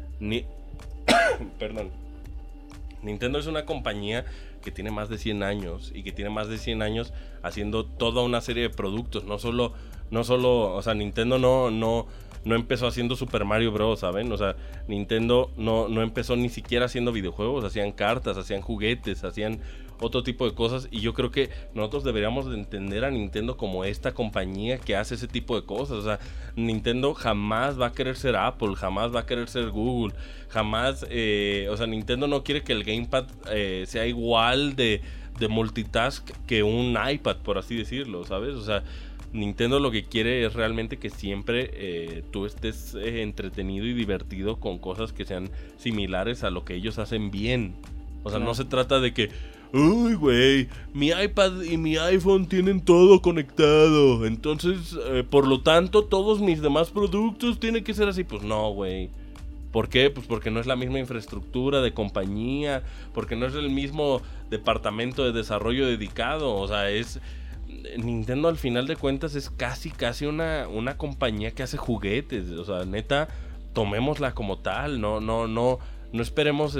perdón. Nintendo es una compañía que tiene más de 100 años y que tiene más de 100 años haciendo toda una serie de productos, no solo, o sea, Nintendo no empezó haciendo Super Mario Bros, ¿saben? O sea, Nintendo no empezó ni siquiera haciendo videojuegos, hacían cartas, hacían juguetes, hacían otro tipo de cosas, y yo creo que nosotros deberíamos de entender a Nintendo como esta compañía que hace ese tipo de cosas. O sea, Nintendo jamás va a querer ser Apple, jamás va a querer ser Google, jamás, o sea, Nintendo no quiere que el Gamepad sea igual de multitask que un iPad, por así decirlo, ¿sabes? O sea, Nintendo lo que quiere es realmente que siempre tú estés entretenido y divertido con cosas que sean similares a lo que ellos hacen bien. O sea, no se trata de que, uy, güey, mi iPad y mi iPhone tienen todo conectado, entonces, por lo tanto, todos mis demás productos tienen que ser así. Pues no, güey. ¿Por qué? Pues porque no es la misma infraestructura de compañía, porque no es el mismo departamento de desarrollo dedicado. O sea, Nintendo al final de cuentas es casi una compañía que hace juguetes. O sea, neta, tomémosla como tal. No esperemos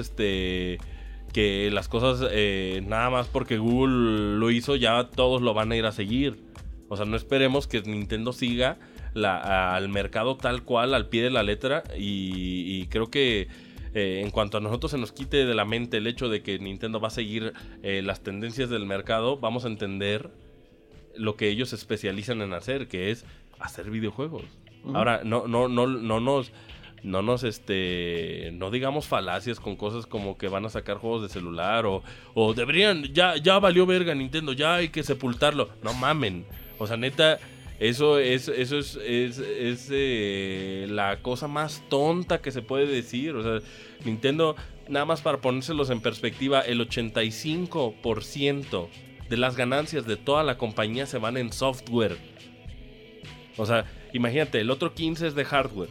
que las cosas nada más porque Google lo hizo ya todos lo van a ir a seguir. O sea, no esperemos que Nintendo siga al mercado tal cual, al pie de la letra, y creo que en cuanto a nosotros se nos quite de la mente el hecho de que Nintendo va a seguir las tendencias del mercado, vamos a entender lo que ellos se especializan en hacer, que es hacer videojuegos. Ahora, no digamos falacias con cosas como que van a sacar juegos de celular o deberían, ya valió verga Nintendo, ya hay que sepultarlo. No mamen. O sea, neta, eso es la cosa más tonta que se puede decir. O sea, Nintendo, nada más para ponérselos en perspectiva, el 85% de las ganancias de toda la compañía se van en software. O sea, imagínate, el otro 15 es de hardware.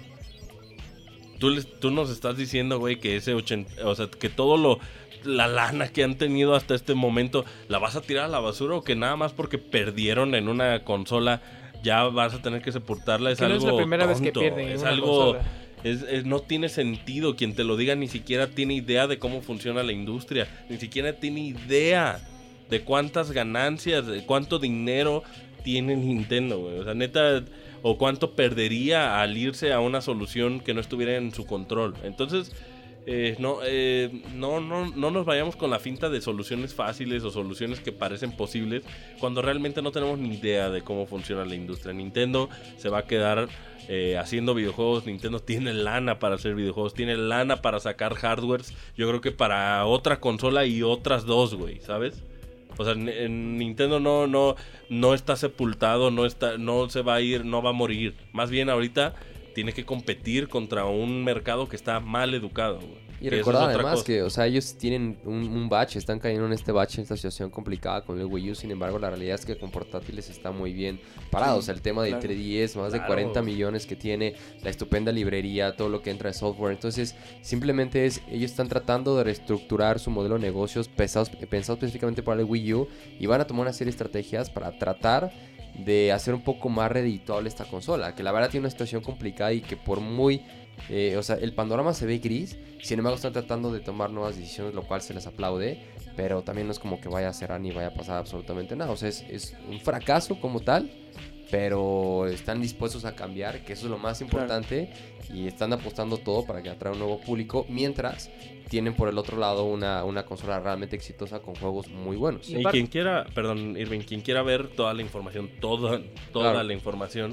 Tú nos estás diciendo, güey, que o sea, que la lana que han tenido hasta este momento la vas a tirar a la basura, o que nada más porque perdieron en una consola ya vas a tener que sepultarla. Es Que no algo es la primera tonto. vez que pierden en es una algo consola. no tiene sentido. Quien te lo diga ni siquiera tiene idea de cómo funciona la industria, ni siquiera tiene idea de cuántas ganancias, de cuánto dinero tiene Nintendo, güey. O sea, neta, o cuánto perdería al irse a una solución que no estuviera en su control. Entonces, no nos vayamos con la finta de soluciones fáciles o soluciones que parecen posibles cuando realmente no tenemos ni idea de cómo funciona la industria. Nintendo se va a quedar haciendo videojuegos. Nintendo tiene lana para hacer videojuegos, tiene lana para sacar hardwares. Yo creo que para otra consola y otras dos, güey, ¿sabes? O sea, Nintendo no está sepultado, no se va a ir, no va a morir. Más bien ahorita tiene que competir contra un mercado que está mal educado, güey. Y recordar además que, o sea, ellos tienen un bache, están cayendo en este bache, en esta situación complicada con el Wii U. Sin embargo, la realidad es que con portátiles está muy bien parado. O sea, el tema del 3DS, más de 40 millones que tiene, la estupenda librería, todo lo que entra de software. Entonces, simplemente ellos están tratando de reestructurar su modelo de negocios pensado específicamente para el Wii U, y van a tomar una serie de estrategias para tratar de hacer un poco más redituable esta consola, que la verdad tiene una situación complicada y que por muy... o sea, el panorama se ve gris. Sin embargo, están tratando de tomar nuevas decisiones, lo cual se les aplaude, pero también no es como que vaya a cerrar ni vaya a pasar absolutamente nada. O sea, es un fracaso como tal, pero están dispuestos a cambiar, que eso es lo más importante, y están apostando todo para que atraiga un nuevo público, mientras tienen por el otro lado una consola realmente exitosa con juegos muy buenos. Y quien quiera, perdón, Irving, quien quiera ver toda la información, toda la información,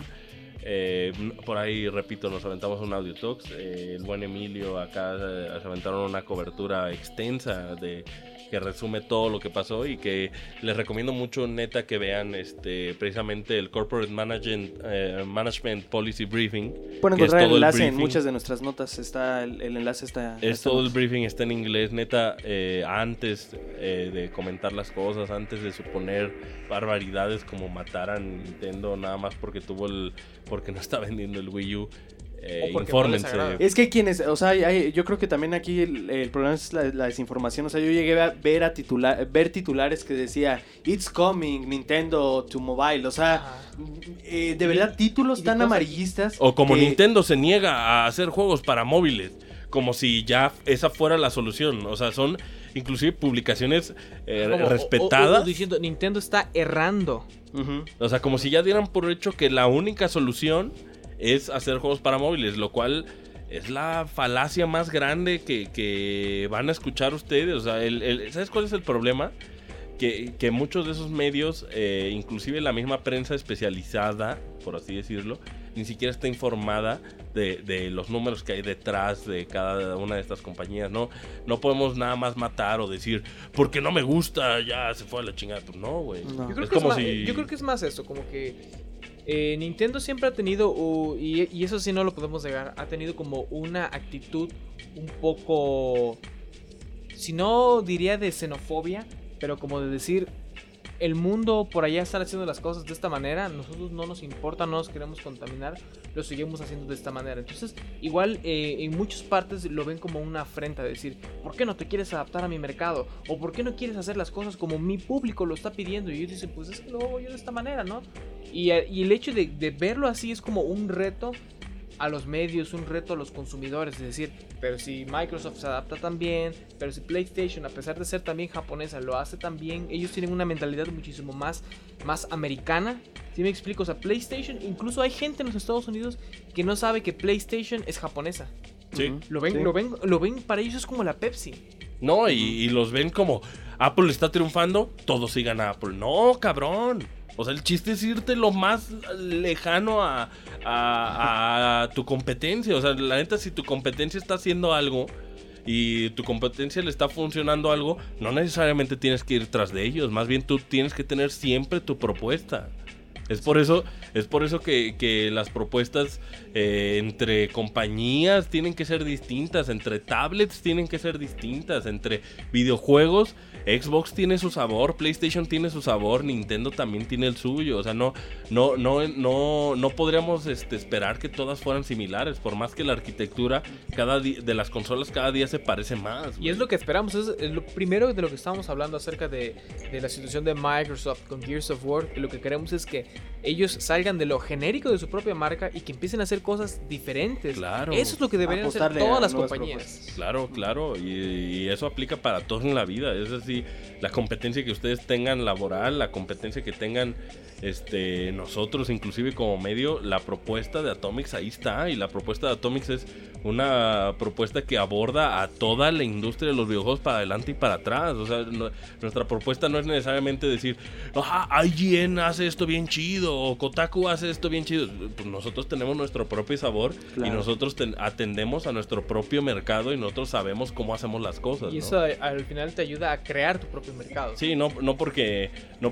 por ahí, repito, nos aventamos un Audio Talks. El buen Emilio acá se aventaron una cobertura extensa que resume todo lo que pasó, y que les recomiendo mucho, neta, que vean precisamente el Corporate Management Policy Briefing. Pueden encontrar el enlace en muchas de nuestras notas. Está el enlace está. Todo el briefing está en inglés, neta. Antes de comentar las cosas, antes de suponer barbaridades como matar a Nintendo nada más porque porque no está vendiendo el Wii U. Infórmense. Es que quienes, o sea, yo creo que también aquí el problema es la desinformación. O sea, yo llegué a ver titulares que decía It's coming, Nintendo to mobile. O sea, de verdad, títulos tan amarillistas. O como Nintendo se niega a hacer juegos para móviles, como si ya esa fuera la solución. O sea, son inclusive publicaciones respetadas. O diciendo, Nintendo está errando. Uh-huh. O sea, como si ya dieran por hecho que la única solución es hacer juegos para móviles, lo cual es la falacia más grande que van a escuchar ustedes. O sea, ¿sabes cuál es el problema? Que muchos de esos medios, inclusive la misma prensa especializada, por así decirlo, ni siquiera está informada de los números que hay detrás de cada una de estas compañías. No podemos nada más matar o decir, porque no me gusta, ya se fue a la chingada. Pues no, güey. No. Yo creo que es más eso, como que Nintendo siempre ha tenido, y eso sí no lo podemos negar, ha tenido como una actitud un poco, si no diría de xenofobia, pero como de decir, el mundo por allá están haciendo las cosas de esta manera, nosotros no nos importa, no nos queremos contaminar, lo seguimos haciendo de esta manera. Entonces, igual en muchas partes lo ven como una afrenta, de decir, ¿por qué no te quieres adaptar a mi mercado? ¿O por qué no quieres hacer las cosas como mi público lo está pidiendo? Y ellos dicen, pues es que lo hago yo de esta manera, ¿no? Y el hecho de verlo así es como un reto a los medios, un reto a los consumidores, es decir, pero si Microsoft se adapta también, pero si PlayStation, a pesar de ser también japonesa, lo hace también, ellos tienen una mentalidad muchísimo más americana. ¿Sí me explico? O sea, PlayStation, incluso hay gente en los Estados Unidos que no sabe que PlayStation es japonesa. Sí. Lo ven, para ellos es como la Pepsi. No, y los ven como Apple está triunfando, todos sigan a Apple. No, cabrón. O sea, el chiste es irte lo más lejano a tu competencia. O sea, la neta, si tu competencia está haciendo algo y tu competencia le está funcionando algo, no necesariamente tienes que ir tras de ellos. Más bien tú tienes que tener siempre tu propuesta. Es por eso que las propuestas entre compañías tienen que ser distintas, entre tablets tienen que ser distintas, entre videojuegos, Xbox tiene su sabor, PlayStation tiene su sabor, Nintendo también tiene el suyo. O sea, no podríamos esperar que todas fueran similares, por más que la arquitectura de las consolas cada día se parece más. Y es lo que esperamos, es lo primero de lo que estábamos hablando acerca de la situación de Microsoft con Gears of War, que lo que queremos es que ellos salgan de lo genérico de su propia marca y que empiecen a hacer cosas diferentes. Claro. Eso es lo que deberían hacer Apostarle todas a las nuevas compañías. propuestas. Claro, y eso aplica para todos en la vida. Es decir, la competencia que ustedes tengan laboral, la competencia que tengan nosotros, inclusive como medio, la propuesta de Atomics ahí está. Y la propuesta de Atomics es una propuesta que aborda a toda la industria de los videojuegos para adelante y para atrás. O sea, nuestra propuesta no es necesariamente decir, IGN hace esto bien chido, o Kotaku hace esto bien chido. Pues nosotros tenemos nuestro propio sabor, Claro. y nosotros atendemos a nuestro propio mercado, y nosotros sabemos cómo hacemos las cosas, Y ¿no? eso al final te ayuda a crear tu propio mercado. Sí, no porque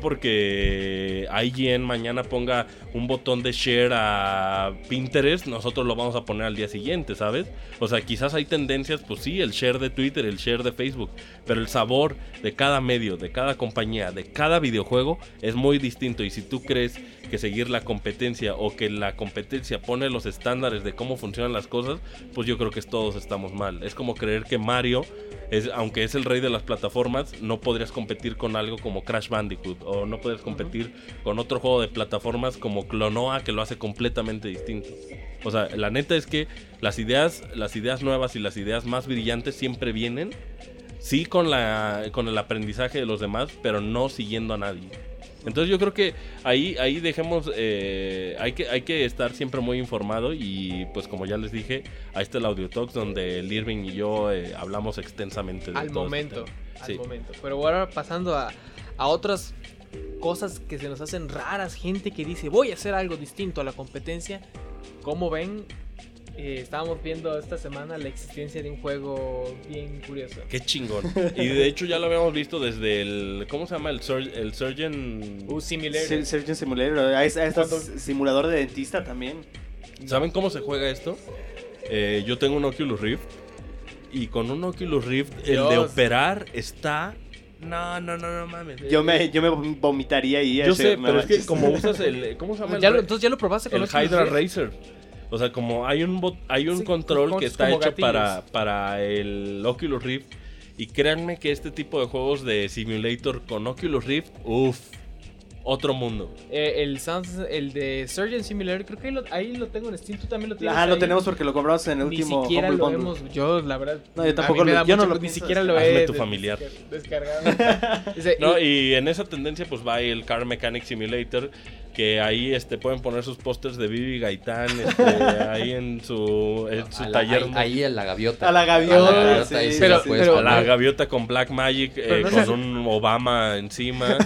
IGN mañana ponga un botón de share a Pinterest, nosotros lo vamos a poner al día siguiente, ¿sabes? O sea, quizás hay tendencias, pues sí, el share de Twitter, el share de Facebook, pero el sabor de cada medio, de cada compañía, de cada videojuego es muy distinto. Y si tú crees que seguir la competencia, o que la competencia pone los estándares de cómo funcionan las cosas, pues yo creo que todos estamos mal. Es como creer que Mario, aunque es el rey de las plataformas, no podrías competir con algo como Crash Bandicoot, o no podrías competir con otro juego de plataformas como Clonoa, que lo hace completamente distinto. O sea, la neta es que las ideas nuevas y las ideas más brillantes siempre vienen, sí, con el aprendizaje de los demás, pero no siguiendo a nadie. Entonces yo creo que ahí dejemos, hay que estar siempre muy informado. Y pues como ya les dije, ahí está el Audio Talks, donde el Irving y yo hablamos extensamente de Al todo momento. este tema. Al Sí. momento. Pero ahora pasando a otras cosas que se nos hacen raras, gente que dice voy a hacer algo distinto a la competencia. ¿Cómo ven? Estábamos viendo esta semana la existencia de un juego bien curioso. Qué chingón. Y de hecho ya lo habíamos visto desde el, ¿cómo se llama? El Surgeon. Simulator. Surgeon Simulator. Hay Cuando- simulador de dentista también. ¿Saben cómo se juega esto? Yo tengo un Oculus Rift, y con un Oculus Rift el de Dios. operar está... No mames. Yo me vomitaría ahí. Yo sé, pero es que como usas el... ¿Cómo se llama? Entonces ya lo probaste con El Oculus Hydra Rift? Racer. O sea, como hay un Sí, control con- que está como hecho gatillos. para el Oculus Rift. Y créanme que este tipo de juegos de simulator con Oculus Rift, otro mundo. El de Surgeon Simulator, creo que ahí lo tengo en Steam. Tú también lo tienes. Ajá, lo ahí. tenemos porque lo compramos en el Ni último siquiera Humble lo Bundle. hemos. Yo, la verdad. No, yo tampoco a mí me lo- da yo no mucho- lo Ni pienso siquiera lo Hazme he tu familiar. descargado. Dice, No, y en esa tendencia pues va ahí el Car Mechanic Simulator, que ahí pueden poner sus pósters de Vivi Gaitán ahí en su taller. Ahí en la gaviota. A la gaviota, A la gaviota, ahí sí, se pero- la puedes pero- A la poner. gaviota con Black Magic, Pero no con sé- un Obama encima.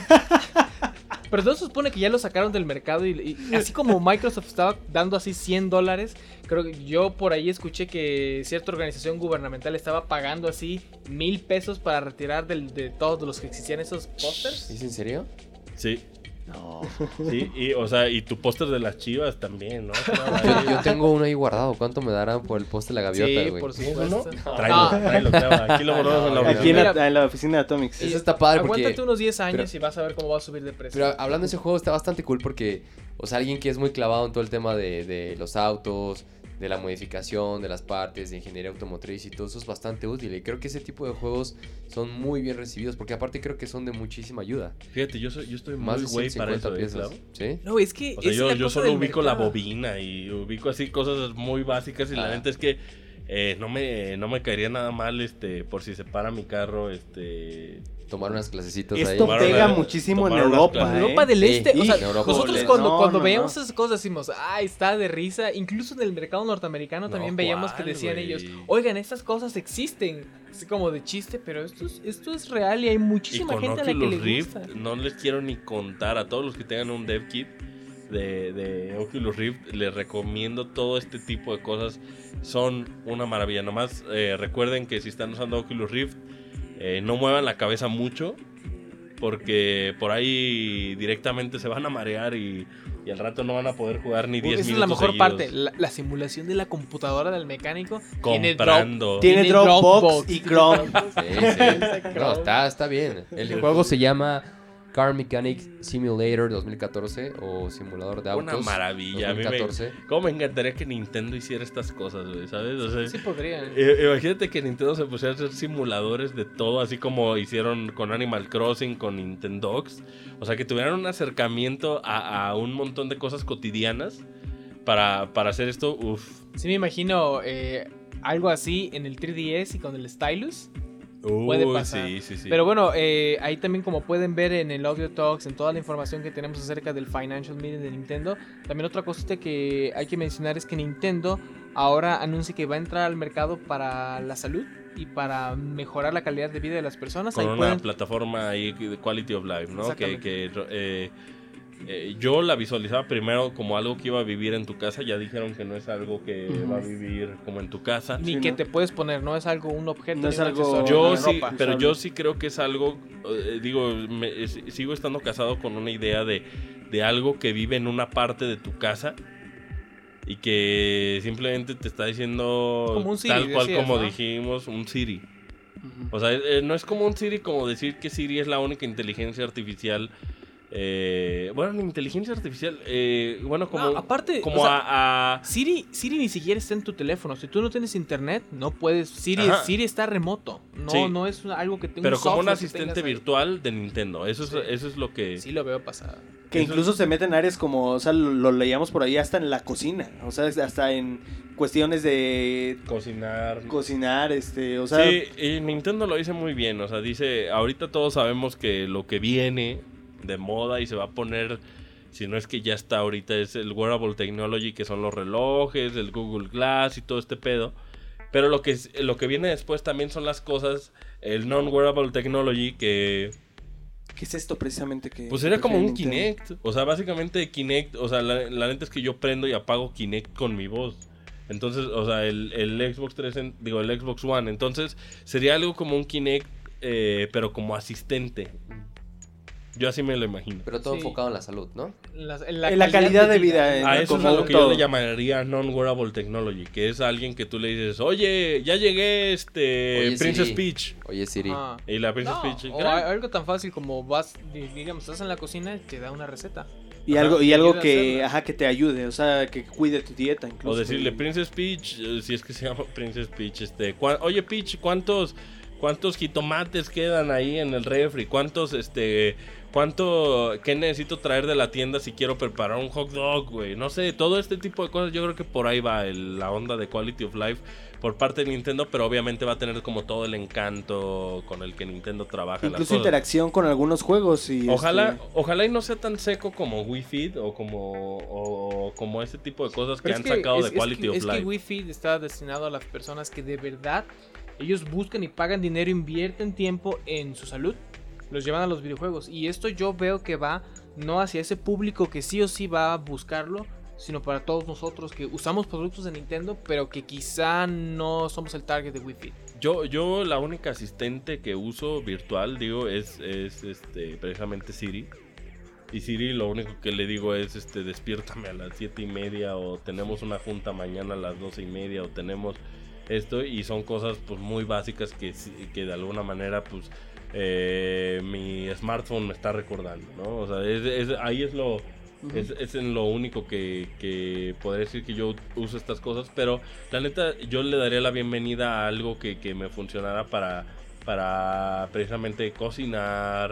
Pero todo se supone que ya lo sacaron del mercado y así como Microsoft estaba dando así $100, creo que yo por ahí escuché que cierta organización gubernamental estaba pagando así $1,000 para retirar de todos los que existían esos pósters. ¿Es en serio? Sí, No. sí, y tu póster de las Chivas también, ¿no? Yo tengo uno ahí guardado. ¿Cuánto me darán por el poste de la gaviota, Sí, güey? por ¿Tienes uno? supuesto. Tráelo, Cleva. Aquí lo borramos en la No, Aquí oficina. en la oficina de Atomics. Eso está padre porque... Aguántate unos 10 años pero- y vas a ver cómo va a subir de precio. Pero hablando de ese juego está bastante cool porque, o sea, alguien que es muy clavado en todo el tema de los autos, de la modificación, de las partes, de ingeniería automotriz y todo eso es bastante útil. Y creo que ese tipo de juegos son muy bien recibidos porque aparte creo que son de muchísima ayuda. Fíjate, yo estoy Más muy de güey para 150 eso, piezas. Clau. ¿Sí? No, es que O sea, esa es la yo cosa solo del ubico la mercado. bobina y ubico así cosas muy básicas, y la Ah. neta es que no me caería nada mal por si se para mi carro, Tomar unas clasecitas Esto ahí. Tomaron pega la- muchísimo en tomaron las Europa. clases. Europa del Sí, Este, o sea, en Europa. nosotros Híjole, cuando no, veíamos no. esas cosas decimos, está de risa. Incluso en el mercado norteamericano No, también veíamos que ¿cuál, decían güey? ellos, oigan, estas cosas existen, así como de chiste, pero esto es real y hay Y muchísima con gente a la que Oculus le Rift, gusta. no les quiero ni contar a todos los que tengan un dev kit de Oculus Rift, les recomiendo todo este tipo de cosas, son una maravilla. Nomás recuerden que si están usando Oculus Rift, no muevan la cabeza mucho, porque por ahí directamente se van a marear y al rato no van a poder jugar ni 10 Esa minutos es la mejor seguidos. parte, la simulación de la computadora del mecánico. Comprando. Tiene Tiene Dropbox Dropbox. y Chrome. Sí, sí. No, está bien. El juego se llama Car Mechanic Simulator 2014 o simulador de autos. Una maravilla. 2014. ¿Cómo me encantaría que Nintendo hiciera estas cosas, güey? ¿Sabes? O sea, Sí podría. imagínate que Nintendo se pusiera a hacer simuladores de todo, así como hicieron con Animal Crossing, con Nintendogs. O sea, que tuvieran un acercamiento a un montón de cosas cotidianas para hacer esto. Uf. Sí me imagino algo así en el 3DS y con el Stylus. Puede pasar. Sí. Pero bueno, ahí también como pueden ver en el Audio Talks, en toda la información que tenemos acerca del Financial Meeting de Nintendo, también otra cosita que hay que mencionar es que Nintendo ahora anuncia que va a entrar al mercado para la salud y para mejorar la calidad de vida de las personas. Con ahí una plataforma ahí de Quality of Life, ¿no? Yo la visualizaba primero como algo que iba a vivir en tu casa. Ya dijeron que no es algo que va a vivir como en tu casa. Ni Sí, que ¿no? te puedes poner, no es algo, un objeto, No ni es un algo- accesorio, Yo ni sí, ropa. pero yo sí creo que es algo, sigo estando casado con una idea de algo que vive en una parte de tu casa y que simplemente te está diciendo Como un Siri, tal cual decías, como ¿no? dijimos, un Siri. O sea, no es como un Siri como decir que Siri es la única inteligencia artificial. Bueno, la inteligencia artificial, bueno, como, No, aparte, como o sea, a Siri ni siquiera está en tu teléfono. Si tú no tienes internet, no puedes. Ajá. Siri está remoto. No, Sí. no es algo que tenga pero un como un software que asistente tengas ahí. virtual de Nintendo. Eso Sí. es lo que... Sí lo veo pasar. Que Eso- incluso se meten en áreas como, o sea, lo leíamos por ahí hasta en la cocina, o sea, hasta en cuestiones de Cocinar. cocinar, o sea, Sí, y Nintendo lo dice muy bien, o sea, dice, ahorita todos sabemos que lo que viene de moda y se va a poner, si no es que ya está ahorita, es el wearable technology, que son los relojes, el Google Glass y todo este pedo. Pero lo que viene después también son las cosas, el non-wearable technology, que ¿qué es esto precisamente que pues sería como un Nintendo? Kinect. O sea, básicamente Kinect, o sea, la neta es que yo prendo y apago Kinect con mi voz. Entonces, o sea, el Xbox 3, digo, el Xbox One. Entonces, sería algo como un Kinect, pero como asistente. Yo así me lo imagino. Pero todo Sí. enfocado en la salud, ¿no? En la calidad de vida, A eso es como a lo un que yo todo. le llamaría non-wearable technology, que es alguien que tú le dices, oye, ya llegué, Oye, Princess Siri. Peach. Oye, Siri. Ajá. Y la Princess No, Peach, o algo tan fácil como digamos, estás en la cocina y te da una receta. Y Ajá. algo Te ayuda a que, hacerlo. que te ayude, o sea, que cuide tu dieta incluso. O decirle, Princess Peach, si es que se llama Princess Peach, oye Peach, ¿cuántos jitomates quedan ahí en el refri? ¿Qué necesito traer de la tienda si quiero preparar un hot dog, güey? No sé, todo este tipo de cosas, yo creo que por ahí va la onda de Quality of Life por parte de Nintendo, pero obviamente va a tener como todo el encanto con el que Nintendo trabaja las Incluso cosas. interacción con algunos juegos y Ojalá y no sea tan seco como Wii Fit o como ese tipo de cosas que Pero han sacado de Quality of es que Life. Wii Fit está destinado a las personas que de verdad ellos buscan y pagan dinero, invierten tiempo en su salud, los llevan a los videojuegos. Y esto yo veo que va no hacia ese público que sí o sí va a buscarlo, sino para todos nosotros que usamos productos de Nintendo, pero que quizá no somos el target de Wii Fit. Yo la única asistente que uso virtual, digo, es precisamente Siri. Y Siri lo único que le digo es, despiértame a las 7:30 o tenemos una junta mañana a las 12:30 o tenemos esto. Y son cosas pues muy básicas que de alguna manera pues mi smartphone me está recordando, ¿no? O sea, ahí es lo... Es en lo único que podría decir que yo uso estas cosas, pero la neta yo le daría la bienvenida a algo que me funcionara para precisamente cocinar,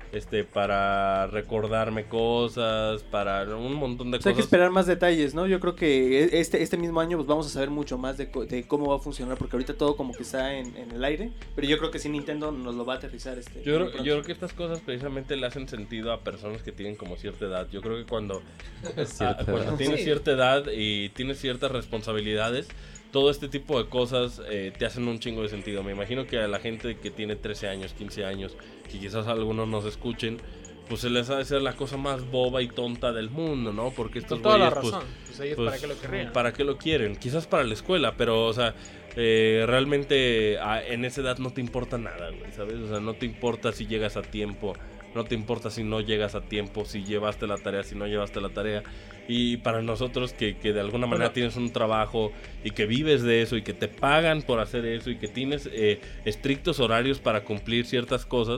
para recordarme cosas, para un montón de O sea, hay que cosas. esperar más detalles, ¿no? Yo creo que este mismo año pues vamos a saber mucho más de cómo va a funcionar, porque ahorita todo como que está en el aire, pero yo creo que sí Nintendo nos lo va a aterrizar Yo muy pronto. creo que estas cosas precisamente le hacen sentido a personas que tienen como cierta edad. Yo creo que cuando tienes Sí. cierta edad y tienes ciertas responsabilidades, todo este tipo de cosas te hacen un chingo de sentido. Me imagino que a la gente que tiene 13 años, 15 años, que quizás algunos nos escuchen, pues se les ha de ser la cosa más boba y tonta del mundo, ¿no? Porque estos Con toda la güeyes, razón. Pues ellos pues, para qué lo querrían. ¿para qué lo quieren? Quizás para la escuela, pero, o sea, realmente en esa edad no te importa nada, güey, ¿sabes? O sea, no te importa si llegas a tiempo, no te importa si no llegas a tiempo, si llevaste la tarea, si no llevaste la tarea. Y para nosotros que de alguna manera tienes un trabajo y que vives de eso y que te pagan por hacer eso y que tienes estrictos horarios para cumplir ciertas cosas,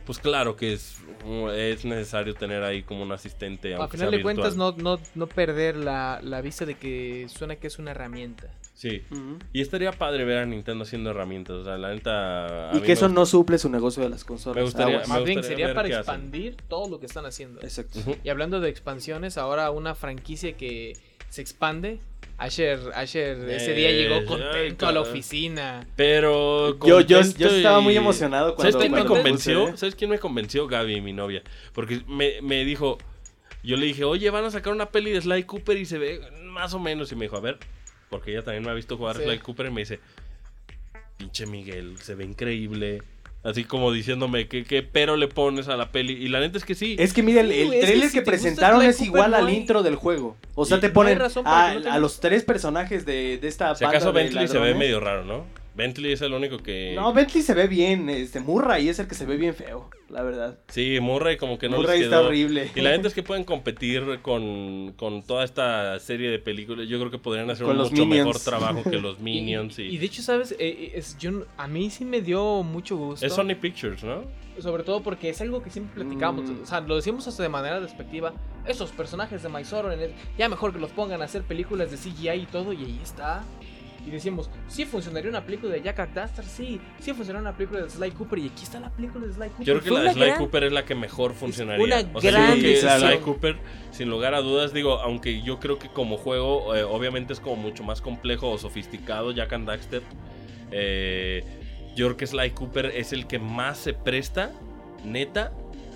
pues claro que es necesario tener ahí como un asistente. A Aunque final sea de cuentas, virtual. no perder la vista de que suena que es una herramienta. Sí. Ujú. Y estaría padre ver a Nintendo haciendo herramientas. O sea, la neta. a Y mí que eso me no suple su negocio de las consolas. Me gustaría- Aguas. Más bien gustaría sería ver para qué hacen. expandir todo lo que están haciendo. Exacto. Ujú. Y hablando de expansiones, ahora una franquicia que se expande. Asher ese día llegó contento a la oficina. Pero. Yo contento estaba y- muy emocionado cuando... ¿Sabes quién me cuando te convenció? puse, ¿Sabes quién me convenció? Gaby, mi novia. Porque me dijo. Yo le dije, oye, van a sacar una peli de Sly Cooper y se ve más o menos. Y me dijo, a ver. Porque ella también me ha visto jugar Sí. Sly Cooper y me dice, pinche Miguel, se ve increíble. Así como diciéndome, ¿qué pero le pones a la peli? Y la neta es que sí. Es que mira, Sí, el güey, es que trailer si que te gusta presentaron Sly es Cooper, igual no al hay- intro del juego. O sea, Y te no ponen hay razón para que no a tenga- los 3 personajes de esta Si banda acaso de Bentley se ve ladrones. medio raro, ¿no? Bentley es el único que... No, Bentley se ve bien. Murray es el que se ve bien feo, la verdad. Sí, Murray como que no Murray les está quedó. horrible. Y la neta es que pueden competir con toda esta serie de películas. Yo creo que podrían hacer Con un los mucho Minions. mejor trabajo que los Y Minions. de hecho, ¿sabes? A mí sí me dio mucho gusto. Es Sony Pictures, ¿no? Sobre todo porque es algo que siempre platicamos. O sea, lo decimos hasta de manera despectiva. Esos personajes de MySoro, ya mejor que los pongan a hacer películas de CGI y todo. Y ahí está. Y decimos, sí funcionaría una película de Jack Duster, sí funcionaría una película de Sly Cooper. Y aquí está la película de Sly Cooper. Yo creo que Fue la de una Sly gran- Cooper es la que mejor funcionaría. una O sea, yo gran creo que decisión. Sly Cooper, sin lugar a dudas, digo, aunque yo creo que como juego, obviamente es como mucho más complejo o sofisticado Jack and Daxter. Yo creo que Sly Cooper es el que más se presta, neta,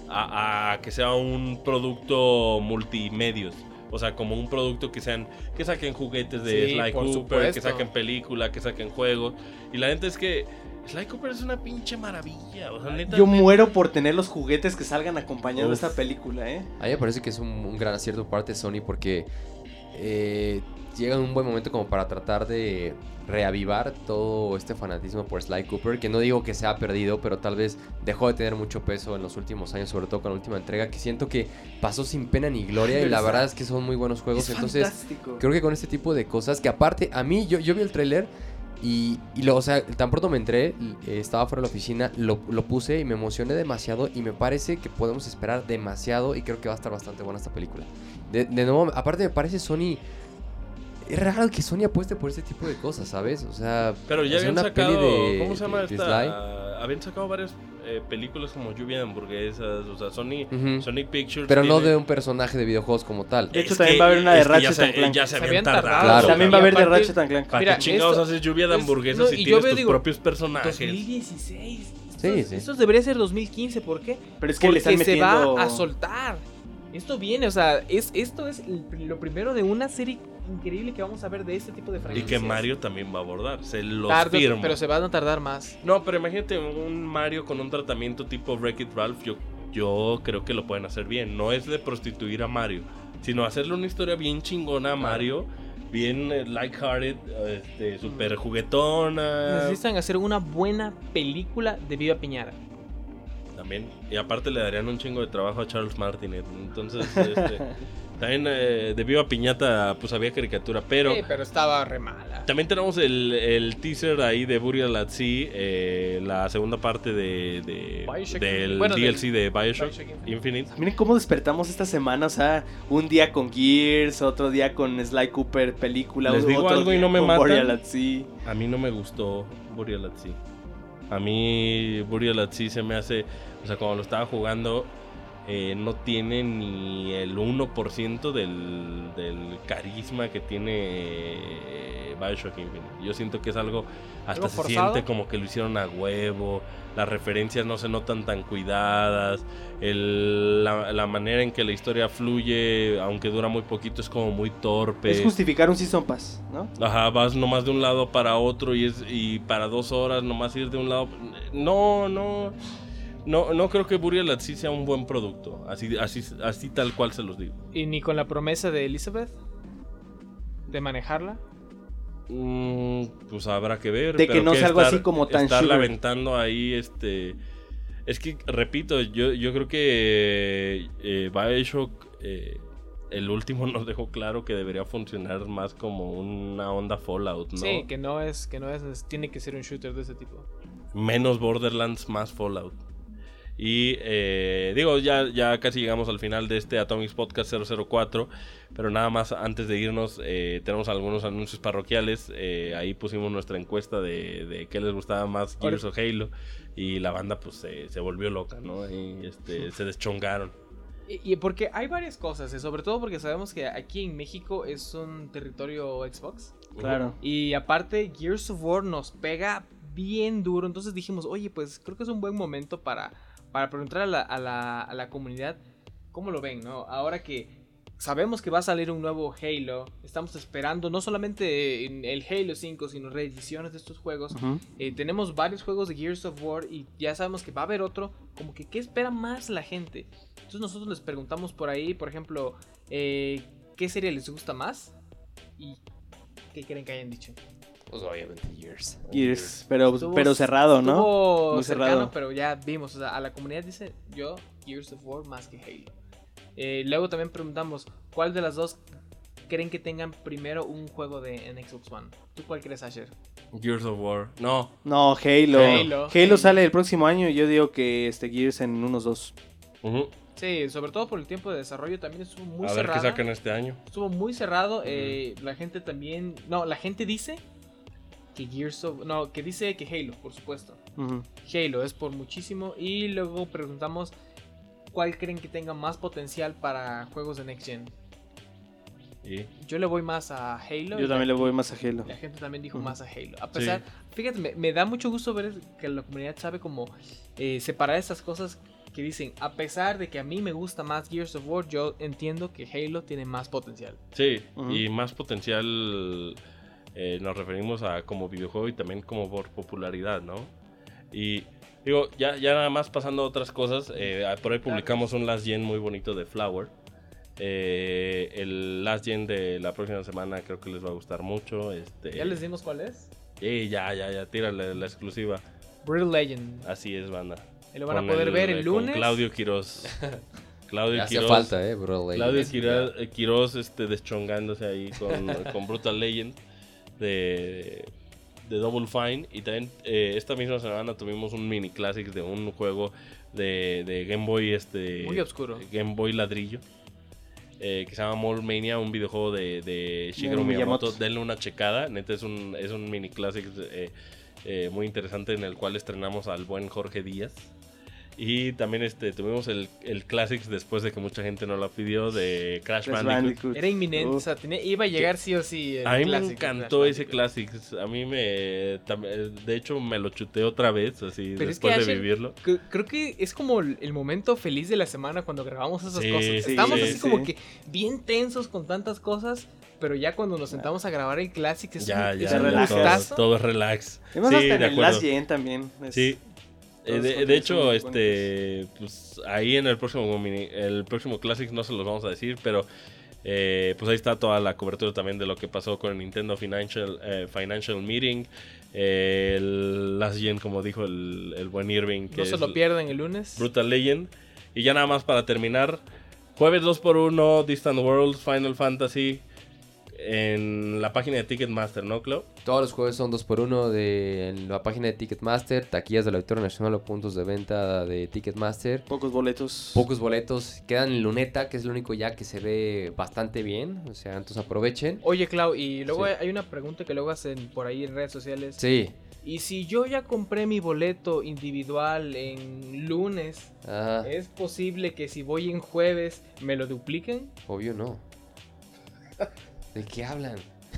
a que sea un producto multimedios. O sea, como un producto que saquen juguetes de Sí, Sly por Cooper, que supuesto. saquen película, que saquen juegos. Y la neta es que Sly Cooper es una pinche maravilla. O sea, neta. Yo muero por tener los juguetes que salgan acompañando Uf. esta película, ¿eh? A mí me parece que es un gran acierto por parte de Sony porque llega en un buen momento como para tratar de reavivar todo este fanatismo por Sly Cooper, que no digo que se ha perdido, pero tal vez dejó de tener mucho peso en los últimos años, sobre todo con la última entrega, que siento que pasó sin pena ni gloria y la Exacto. verdad es que son muy buenos juegos. Es Entonces fantástico. creo que con este tipo de cosas, que aparte a mí, yo vi el tráiler o sea, tan pronto me entré, estaba fuera de la oficina, lo puse y me emocioné demasiado y me parece que podemos esperar demasiado y creo que va a estar bastante buena esta película. De nuevo, aparte me parece Sony... Es raro que Sony apueste por este tipo de cosas, ¿sabes? O sea, Pero ya hacer habían una peli sacado. de- ¿Cómo se llama de esta? Sly. Habían sacado varias películas como Lluvia de Hamburguesas. O sea, Ujú. Sony Pictures. Pero no tiene- de un personaje de videojuegos como tal. De hecho, Es también que- va a haber una de es que Ratchet ya se, and Clank. ya se Se habían habían tardado. tardado, Claro. También y va a haber de aparte- Ratchet and Clank. ¿Para Mira, qué chingados esto haces lluvia de es- hamburguesas no, si y yo tienes veo, tus digo, propios personajes? 2016. Sí, sí. Esto debería ser 2015, ¿por qué? Pero es que Porque le están se metiendo... va a soltar. Esto viene, o sea, esto es lo primero de una serie increíble que vamos a ver de este tipo de Y franquicias. que Mario también va a abordar. Se los Tarde, firmo. pero se van a tardar más. No, pero imagínate un Mario con un tratamiento tipo Wreck-It Ralph. Yo creo que lo pueden hacer bien. No es de prostituir a Mario, sino hacerle una historia bien chingona a Mario. Bien lighthearted, super juguetona. Necesitan hacer una buena película de Viva Piñata. También. Y aparte le darían un chingo de trabajo a Charles Martinet. Entonces, también de Viva Piñata, pues había caricatura. Pero Sí, pero estaba re mala. también tenemos el teaser ahí de Burial at Sea, la segunda parte Bioshock del bueno, DLC de Bioshock Bioshock Infinite. Miren cómo despertamos esta semana, o sea, un día con Gears, otro día con Sly Cooper película, Les digo otro algo y día no me con matan. Burial at Sea. A mí no me gustó Burial at Sea. A mí Burial at Sea se me hace... O sea, cuando lo estaba jugando, no tiene ni el 1% del carisma que tiene Bioshock Infinite. Yo siento que es algo... Hasta ¿Algo se forzado? siente como que lo hicieron a huevo. Las referencias no se notan tan cuidadas. La manera en que la historia fluye, aunque dura muy poquito, es como muy torpe. Es justificar un Season Pass, ¿no? Ajá, vas nomás de un lado para otro y para 2 horas nomás ir de un lado. No creo que Burial at Sea sea un buen producto. Así tal cual se los digo. Y ni con la promesa de Elizabeth de manejarla. Pues habrá que ver. De que pero no sea algo así como tan estarle sugar. aventando ahí Es que, repito, yo creo que Bioshock, el último nos dejó claro que debería funcionar más como una onda Fallout, ¿no? Sí, que no es, tiene que ser un shooter de ese tipo. Menos Borderlands, más Fallout. Y digo, ya casi llegamos al final de este Atomics Podcast 004. Pero nada más antes de irnos, tenemos algunos anuncios parroquiales. Ahí pusimos nuestra encuesta de qué les gustaba más, Gears o Halo. Y la banda pues se volvió loca, ¿no? Y se deschongaron. Y porque hay varias cosas, sobre todo porque sabemos que aquí en México es un territorio Xbox. Claro. Y aparte Gears of War nos pega bien duro. Entonces dijimos, oye, pues creo que es un buen momento para preguntar a la comunidad cómo lo ven, ¿no? Ahora que sabemos que va a salir un nuevo Halo, estamos esperando no solamente en el Halo 5, sino reediciones de estos juegos. Tenemos varios juegos de Gears of War y ya sabemos que va a haber otro. Como que, ¿qué espera más la gente? Entonces nosotros les preguntamos por ahí, por ejemplo, ¿qué serie les gusta más? ¿Y qué creen que hayan dicho? Pues obviamente Gears. Pero cerrado, ¿no? Estuvo Muy cercano, cerrado. pero ya vimos, o sea, a la comunidad dice yo Gears of War más que Halo. Luego también preguntamos, ¿cuál de las dos creen que tengan primero un juego en Xbox One? ¿Tú cuál crees, Asher? Gears of War. No. No, Halo. Halo. Halo sale el próximo año y yo digo que Gears en unos 2. Ujú. Sí, sobre todo por el tiempo de desarrollo también estuvo muy A ver cerrado. qué sacan este año. Estuvo muy cerrado. La gente también, la gente dice que que dice que Halo, por supuesto. Halo es por muchísimo. Y luego preguntamos cuál creen que tenga más potencial para juegos de Next Gen. ¿Y? Yo le voy más a Halo. Yo también le voy más a Halo. La gente también dijo más a Halo. A pesar, fíjate, me da mucho gusto ver que la comunidad sabe cómo separar estas cosas que dicen, a pesar de que a mí me gusta más Gears of War, yo entiendo que Halo tiene más potencial. Sí, y más potencial nos referimos a como videojuego y también como por popularidad, ¿no? Y digo, ya nada más pasando a otras cosas, por ahí publicamos un Last Gen muy bonito de Flower. El Last Gen de la próxima semana creo que les va a gustar mucho. ¿Ya les dimos cuál es? Ya, tírale la exclusiva. Brutal Legend. Así es, banda. Y lo van a poder ver el lunes. Con Claudio Quiroz. Ya hacía falta, bro. Claudio Quiroz deschongándose ahí con Brutal Legend de Double Fine. Y también esta misma semana tuvimos un mini classics de un juego de Game Boy muy oscuro, Game Boy ladrillo, que se llama Mall Mania, un videojuego de Shigeru Miyamoto. Denle una checada, neta es un mini classics muy interesante, en el cual estrenamos al buen Jorge Díaz. Y también tuvimos el Classics después de que mucha gente nos la pidió, de Crash Bandicoot. Era inminente, o sea, iba a llegar sí o sí. A mí me encantó ese Classics. A mí de hecho me lo chuté otra vez, así. Pero después de vivirlo. Creo que es como el momento feliz de la semana cuando grabamos esas cosas. Estamos así como que bien tensos con tantas cosas. Pero ya cuando nos sentamos a grabar el Classics es un gustazo. Todo es relax. Hemos hasta en el Last Gen también. Sí. De hecho, pues ahí en el próximo Classics no se los vamos a decir, pero pues ahí está toda la cobertura también de lo que pasó con el Nintendo Financial Meeting, el Last Gen, como dijo el buen Irving, que no se lo pierdan el lunes. Brutal Legend. Y ya nada más para terminar, jueves 2x1, Distant Worlds, Final Fantasy, en la página de Ticketmaster, ¿no, Clau? Todos los jueves son 2x1 en la página de Ticketmaster, taquillas del Auditorio Nacional o puntos de venta de Ticketmaster. Pocos boletos. Quedan en Luneta, que es lo único ya que se ve bastante bien, o sea, entonces aprovechen. Oye, Clau, y luego hay una pregunta que luego hacen por ahí en redes sociales. Sí. Y si yo ya compré mi boleto individual en lunes, ¿es posible que si voy en jueves me lo dupliquen? Obvio no. ¿De qué hablan?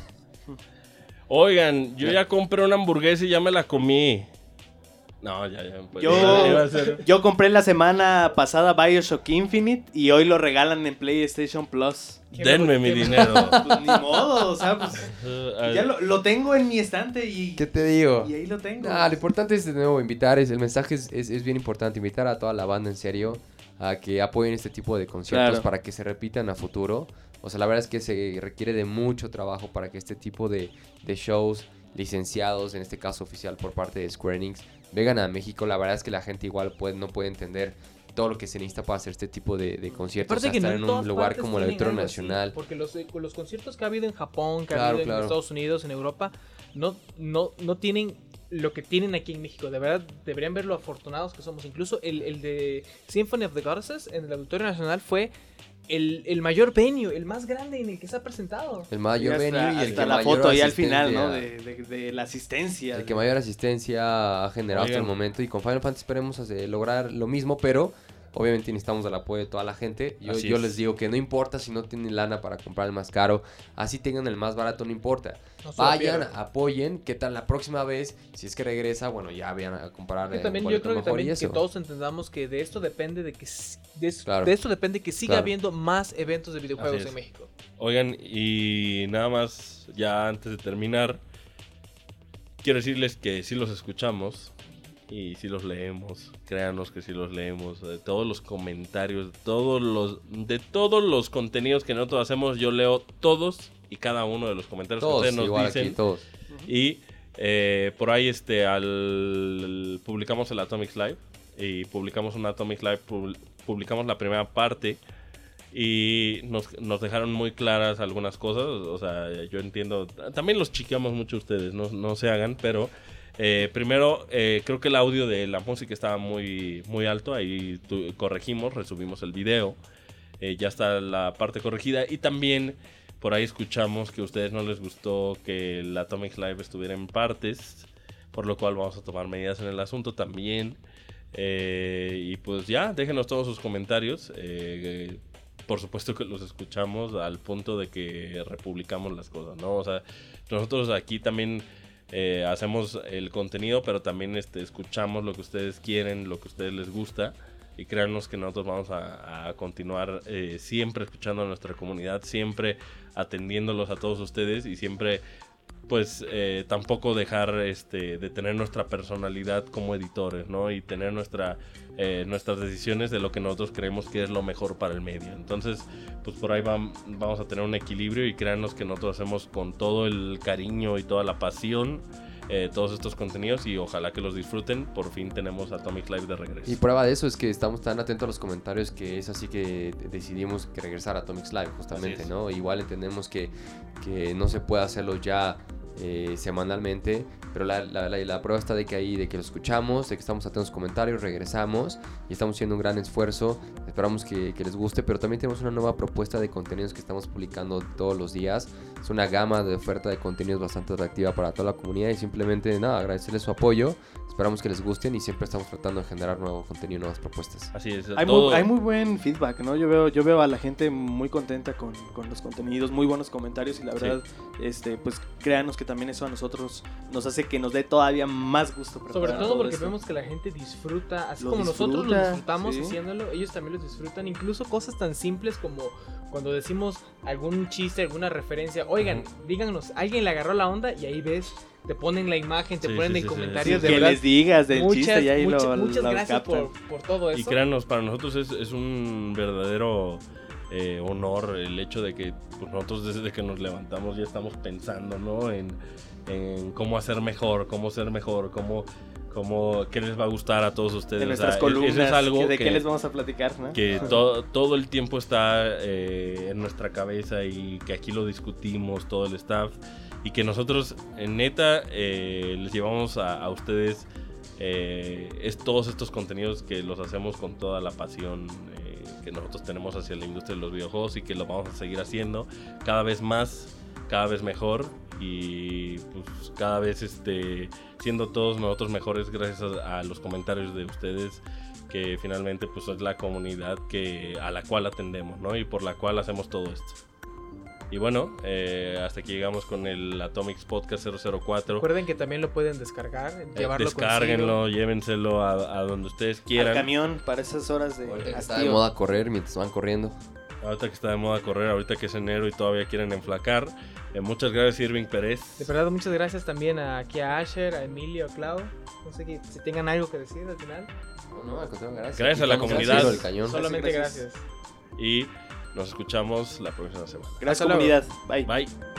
Oigan, yo ya compré una hamburguesa y ya me la comí. No, ya. Pues, yo compré la semana pasada BioShock Infinite y hoy lo regalan en PlayStation Plus. Denme mi dinero. Pues ni modo, o sea, pues ya lo tengo en mi estante y... ¿Qué te digo? Y ahí lo tengo. Lo importante es de nuevo invitar, el mensaje es bien importante, invitar a toda la banda en serio a que apoyen este tipo de conciertos para que se repitan a futuro. O sea, la verdad es que se requiere de mucho trabajo para que este tipo de shows licenciados, en este caso oficial por parte de Square Enix, vengan a México. La verdad es que la gente igual no puede entender todo lo que se necesita para hacer este tipo de conciertos. Aparte, estar en un lugar como el Auditorio Nacional. Porque los conciertos que ha habido en Japón, que ha habido en Estados Unidos, en Europa, no tienen lo que tienen aquí en México. De verdad, deberían ver lo afortunados que somos. Incluso el de Symphony of the Goddesses en el Auditorio Nacional fue el mayor venue, el más grande en el que se ha presentado. El mayor venue y el que la mayor foto ahí al final, ¿no? asistencia- De la asistencia. El que mayor asistencia ha generado hasta el Oigan. momento. Y con Final Fantasy esperemos lograr lo mismo, pero obviamente necesitamos el apoyo de toda la gente. Así Yo es. les digo que no importa si no tienen lana para comprar el más caro. Así tengan el más barato, no importa. No se lo Vayan, pierdan. apoyen. ¿Qué tal la próxima vez? Si es que regresa, bueno, ya vayan a comprar Yo también, un yo boleto creo que mejor y también que eso. todos entendamos que de esto depende de que Claro. de esto depende que siga Claro. habiendo más eventos de videojuegos Así es. en México. Oigan, y nada más, ya antes de terminar, quiero decirles que sí los escuchamos y sí los leemos. Créanos que sí los leemos. De todos los comentarios, de todos los contenidos que nosotros hacemos, yo leo todos y cada uno de los comentarios que Todos, ustedes nos igual dicen. aquí, todos. Y por ahí publicamos el Atomics Live y publicamos un Atomics Live, publicamos la primera parte y nos dejaron muy claras algunas cosas. O sea, yo entiendo, también los chiqueamos mucho ustedes, no se hagan, pero primero creo que el audio de la música estaba muy, muy alto, ahí corregimos, resubimos el video, ya está la parte corregida y también por ahí escuchamos que a ustedes no les gustó que el Atomics Live estuviera en partes, por lo cual vamos a tomar medidas en el asunto también. Y pues ya, déjenos todos sus comentarios. Por supuesto que los escuchamos al punto de que republicamos las cosas, ¿no? O sea, nosotros aquí también hacemos el contenido, pero también escuchamos lo que ustedes quieren, lo que a ustedes les gusta. Y créanos que nosotros vamos a continuar siempre escuchando a nuestra comunidad, siempre atendiéndolos a todos ustedes y siempre, pues, tampoco dejar de tener nuestra personalidad como editores, ¿no? Y tener nuestras decisiones de lo que nosotros creemos que es lo mejor para el medio. Entonces, pues por ahí vamos a tener un equilibrio y créanos que nosotros hacemos con todo el cariño y toda la pasión todos estos contenidos y ojalá que los disfruten. Por fin tenemos Atomic Live de regreso. Y prueba de eso es que estamos tan atentos a los comentarios que es así que decidimos que regresar a Atomics Live, justamente, Así es. ¿no? Igual entendemos que no se puede hacerlo ya semanalmente, pero la prueba está de que ahí, de que lo escuchamos, de que estamos atentos a los comentarios, regresamos y estamos haciendo un gran esfuerzo. Esperamos que les guste, pero también tenemos una nueva propuesta de contenidos que estamos publicando todos los días. Es una gama de oferta de contenidos bastante atractiva para toda la comunidad y simplemente nada, agradecerles su apoyo. Esperamos que les gusten y siempre estamos tratando de generar nuevo contenido, nuevas propuestas. Así es. Hay muy buen feedback, ¿no? Yo veo a la gente muy contenta con los contenidos, muy buenos comentarios y la verdad, pues créanos que también eso a nosotros nos hace que nos dé todavía más gusto. Sobre preparar todo porque esto. vemos que la gente disfruta, así Lo como nosotros lo disfruta, disfrutamos sí. haciéndolo, ellos también lo disfrutan. Incluso cosas tan simples como cuando decimos algún chiste, alguna referencia. Oigan, díganos, alguien le agarró la onda y ahí ves, te ponen la imagen, te Sí, ponen sí, en sí, comentarios. Sí, De que verdad, les digas del chiste y ahí muchas lo gracias captan. por todo eso. Y créanos, para nosotros es un verdadero honor el hecho de que pues, nosotros desde que nos levantamos ya estamos pensando, ¿no? En cómo hacer mejor, cómo ser mejor, qué les va a gustar a todos ustedes. De O nuestras sea, columnas, eso es algo de que, qué les vamos a platicar, ¿no? que todo el tiempo está en nuestra cabeza y que aquí lo discutimos, todo el staff. Y que nosotros, neta, les llevamos a ustedes todos estos contenidos que los hacemos con toda la pasión que nosotros tenemos hacia la industria de los videojuegos y que lo vamos a seguir haciendo cada vez más, cada vez mejor y pues cada vez siendo todos nosotros mejores gracias a los comentarios de ustedes que finalmente pues es la comunidad a la cual atendemos, ¿no? Y por la cual hacemos todo esto. Y bueno, hasta aquí llegamos con el Atomics Podcast 004. Recuerden que también lo pueden descargar, llevarlo Descárguenlo, llévenselo a donde ustedes Al quieran. camión para esas horas de Ahorita que está de hastío. moda correr mientras van corriendo. Ahorita que está de moda correr, ahorita que es enero y todavía quieren enflacar. Muchas gracias, Irving Pérez. De verdad, muchas gracias también aquí a Asher, a Emilio, a Clau. No sé si tengan algo que decir al final. No, al contrario, gracias. Gracias a la Estamos comunidad. haciendo el cañón. Solamente gracias. gracias. Y nos escuchamos la próxima semana. Gracias, Hasta luego. comunidad. Bye. Bye.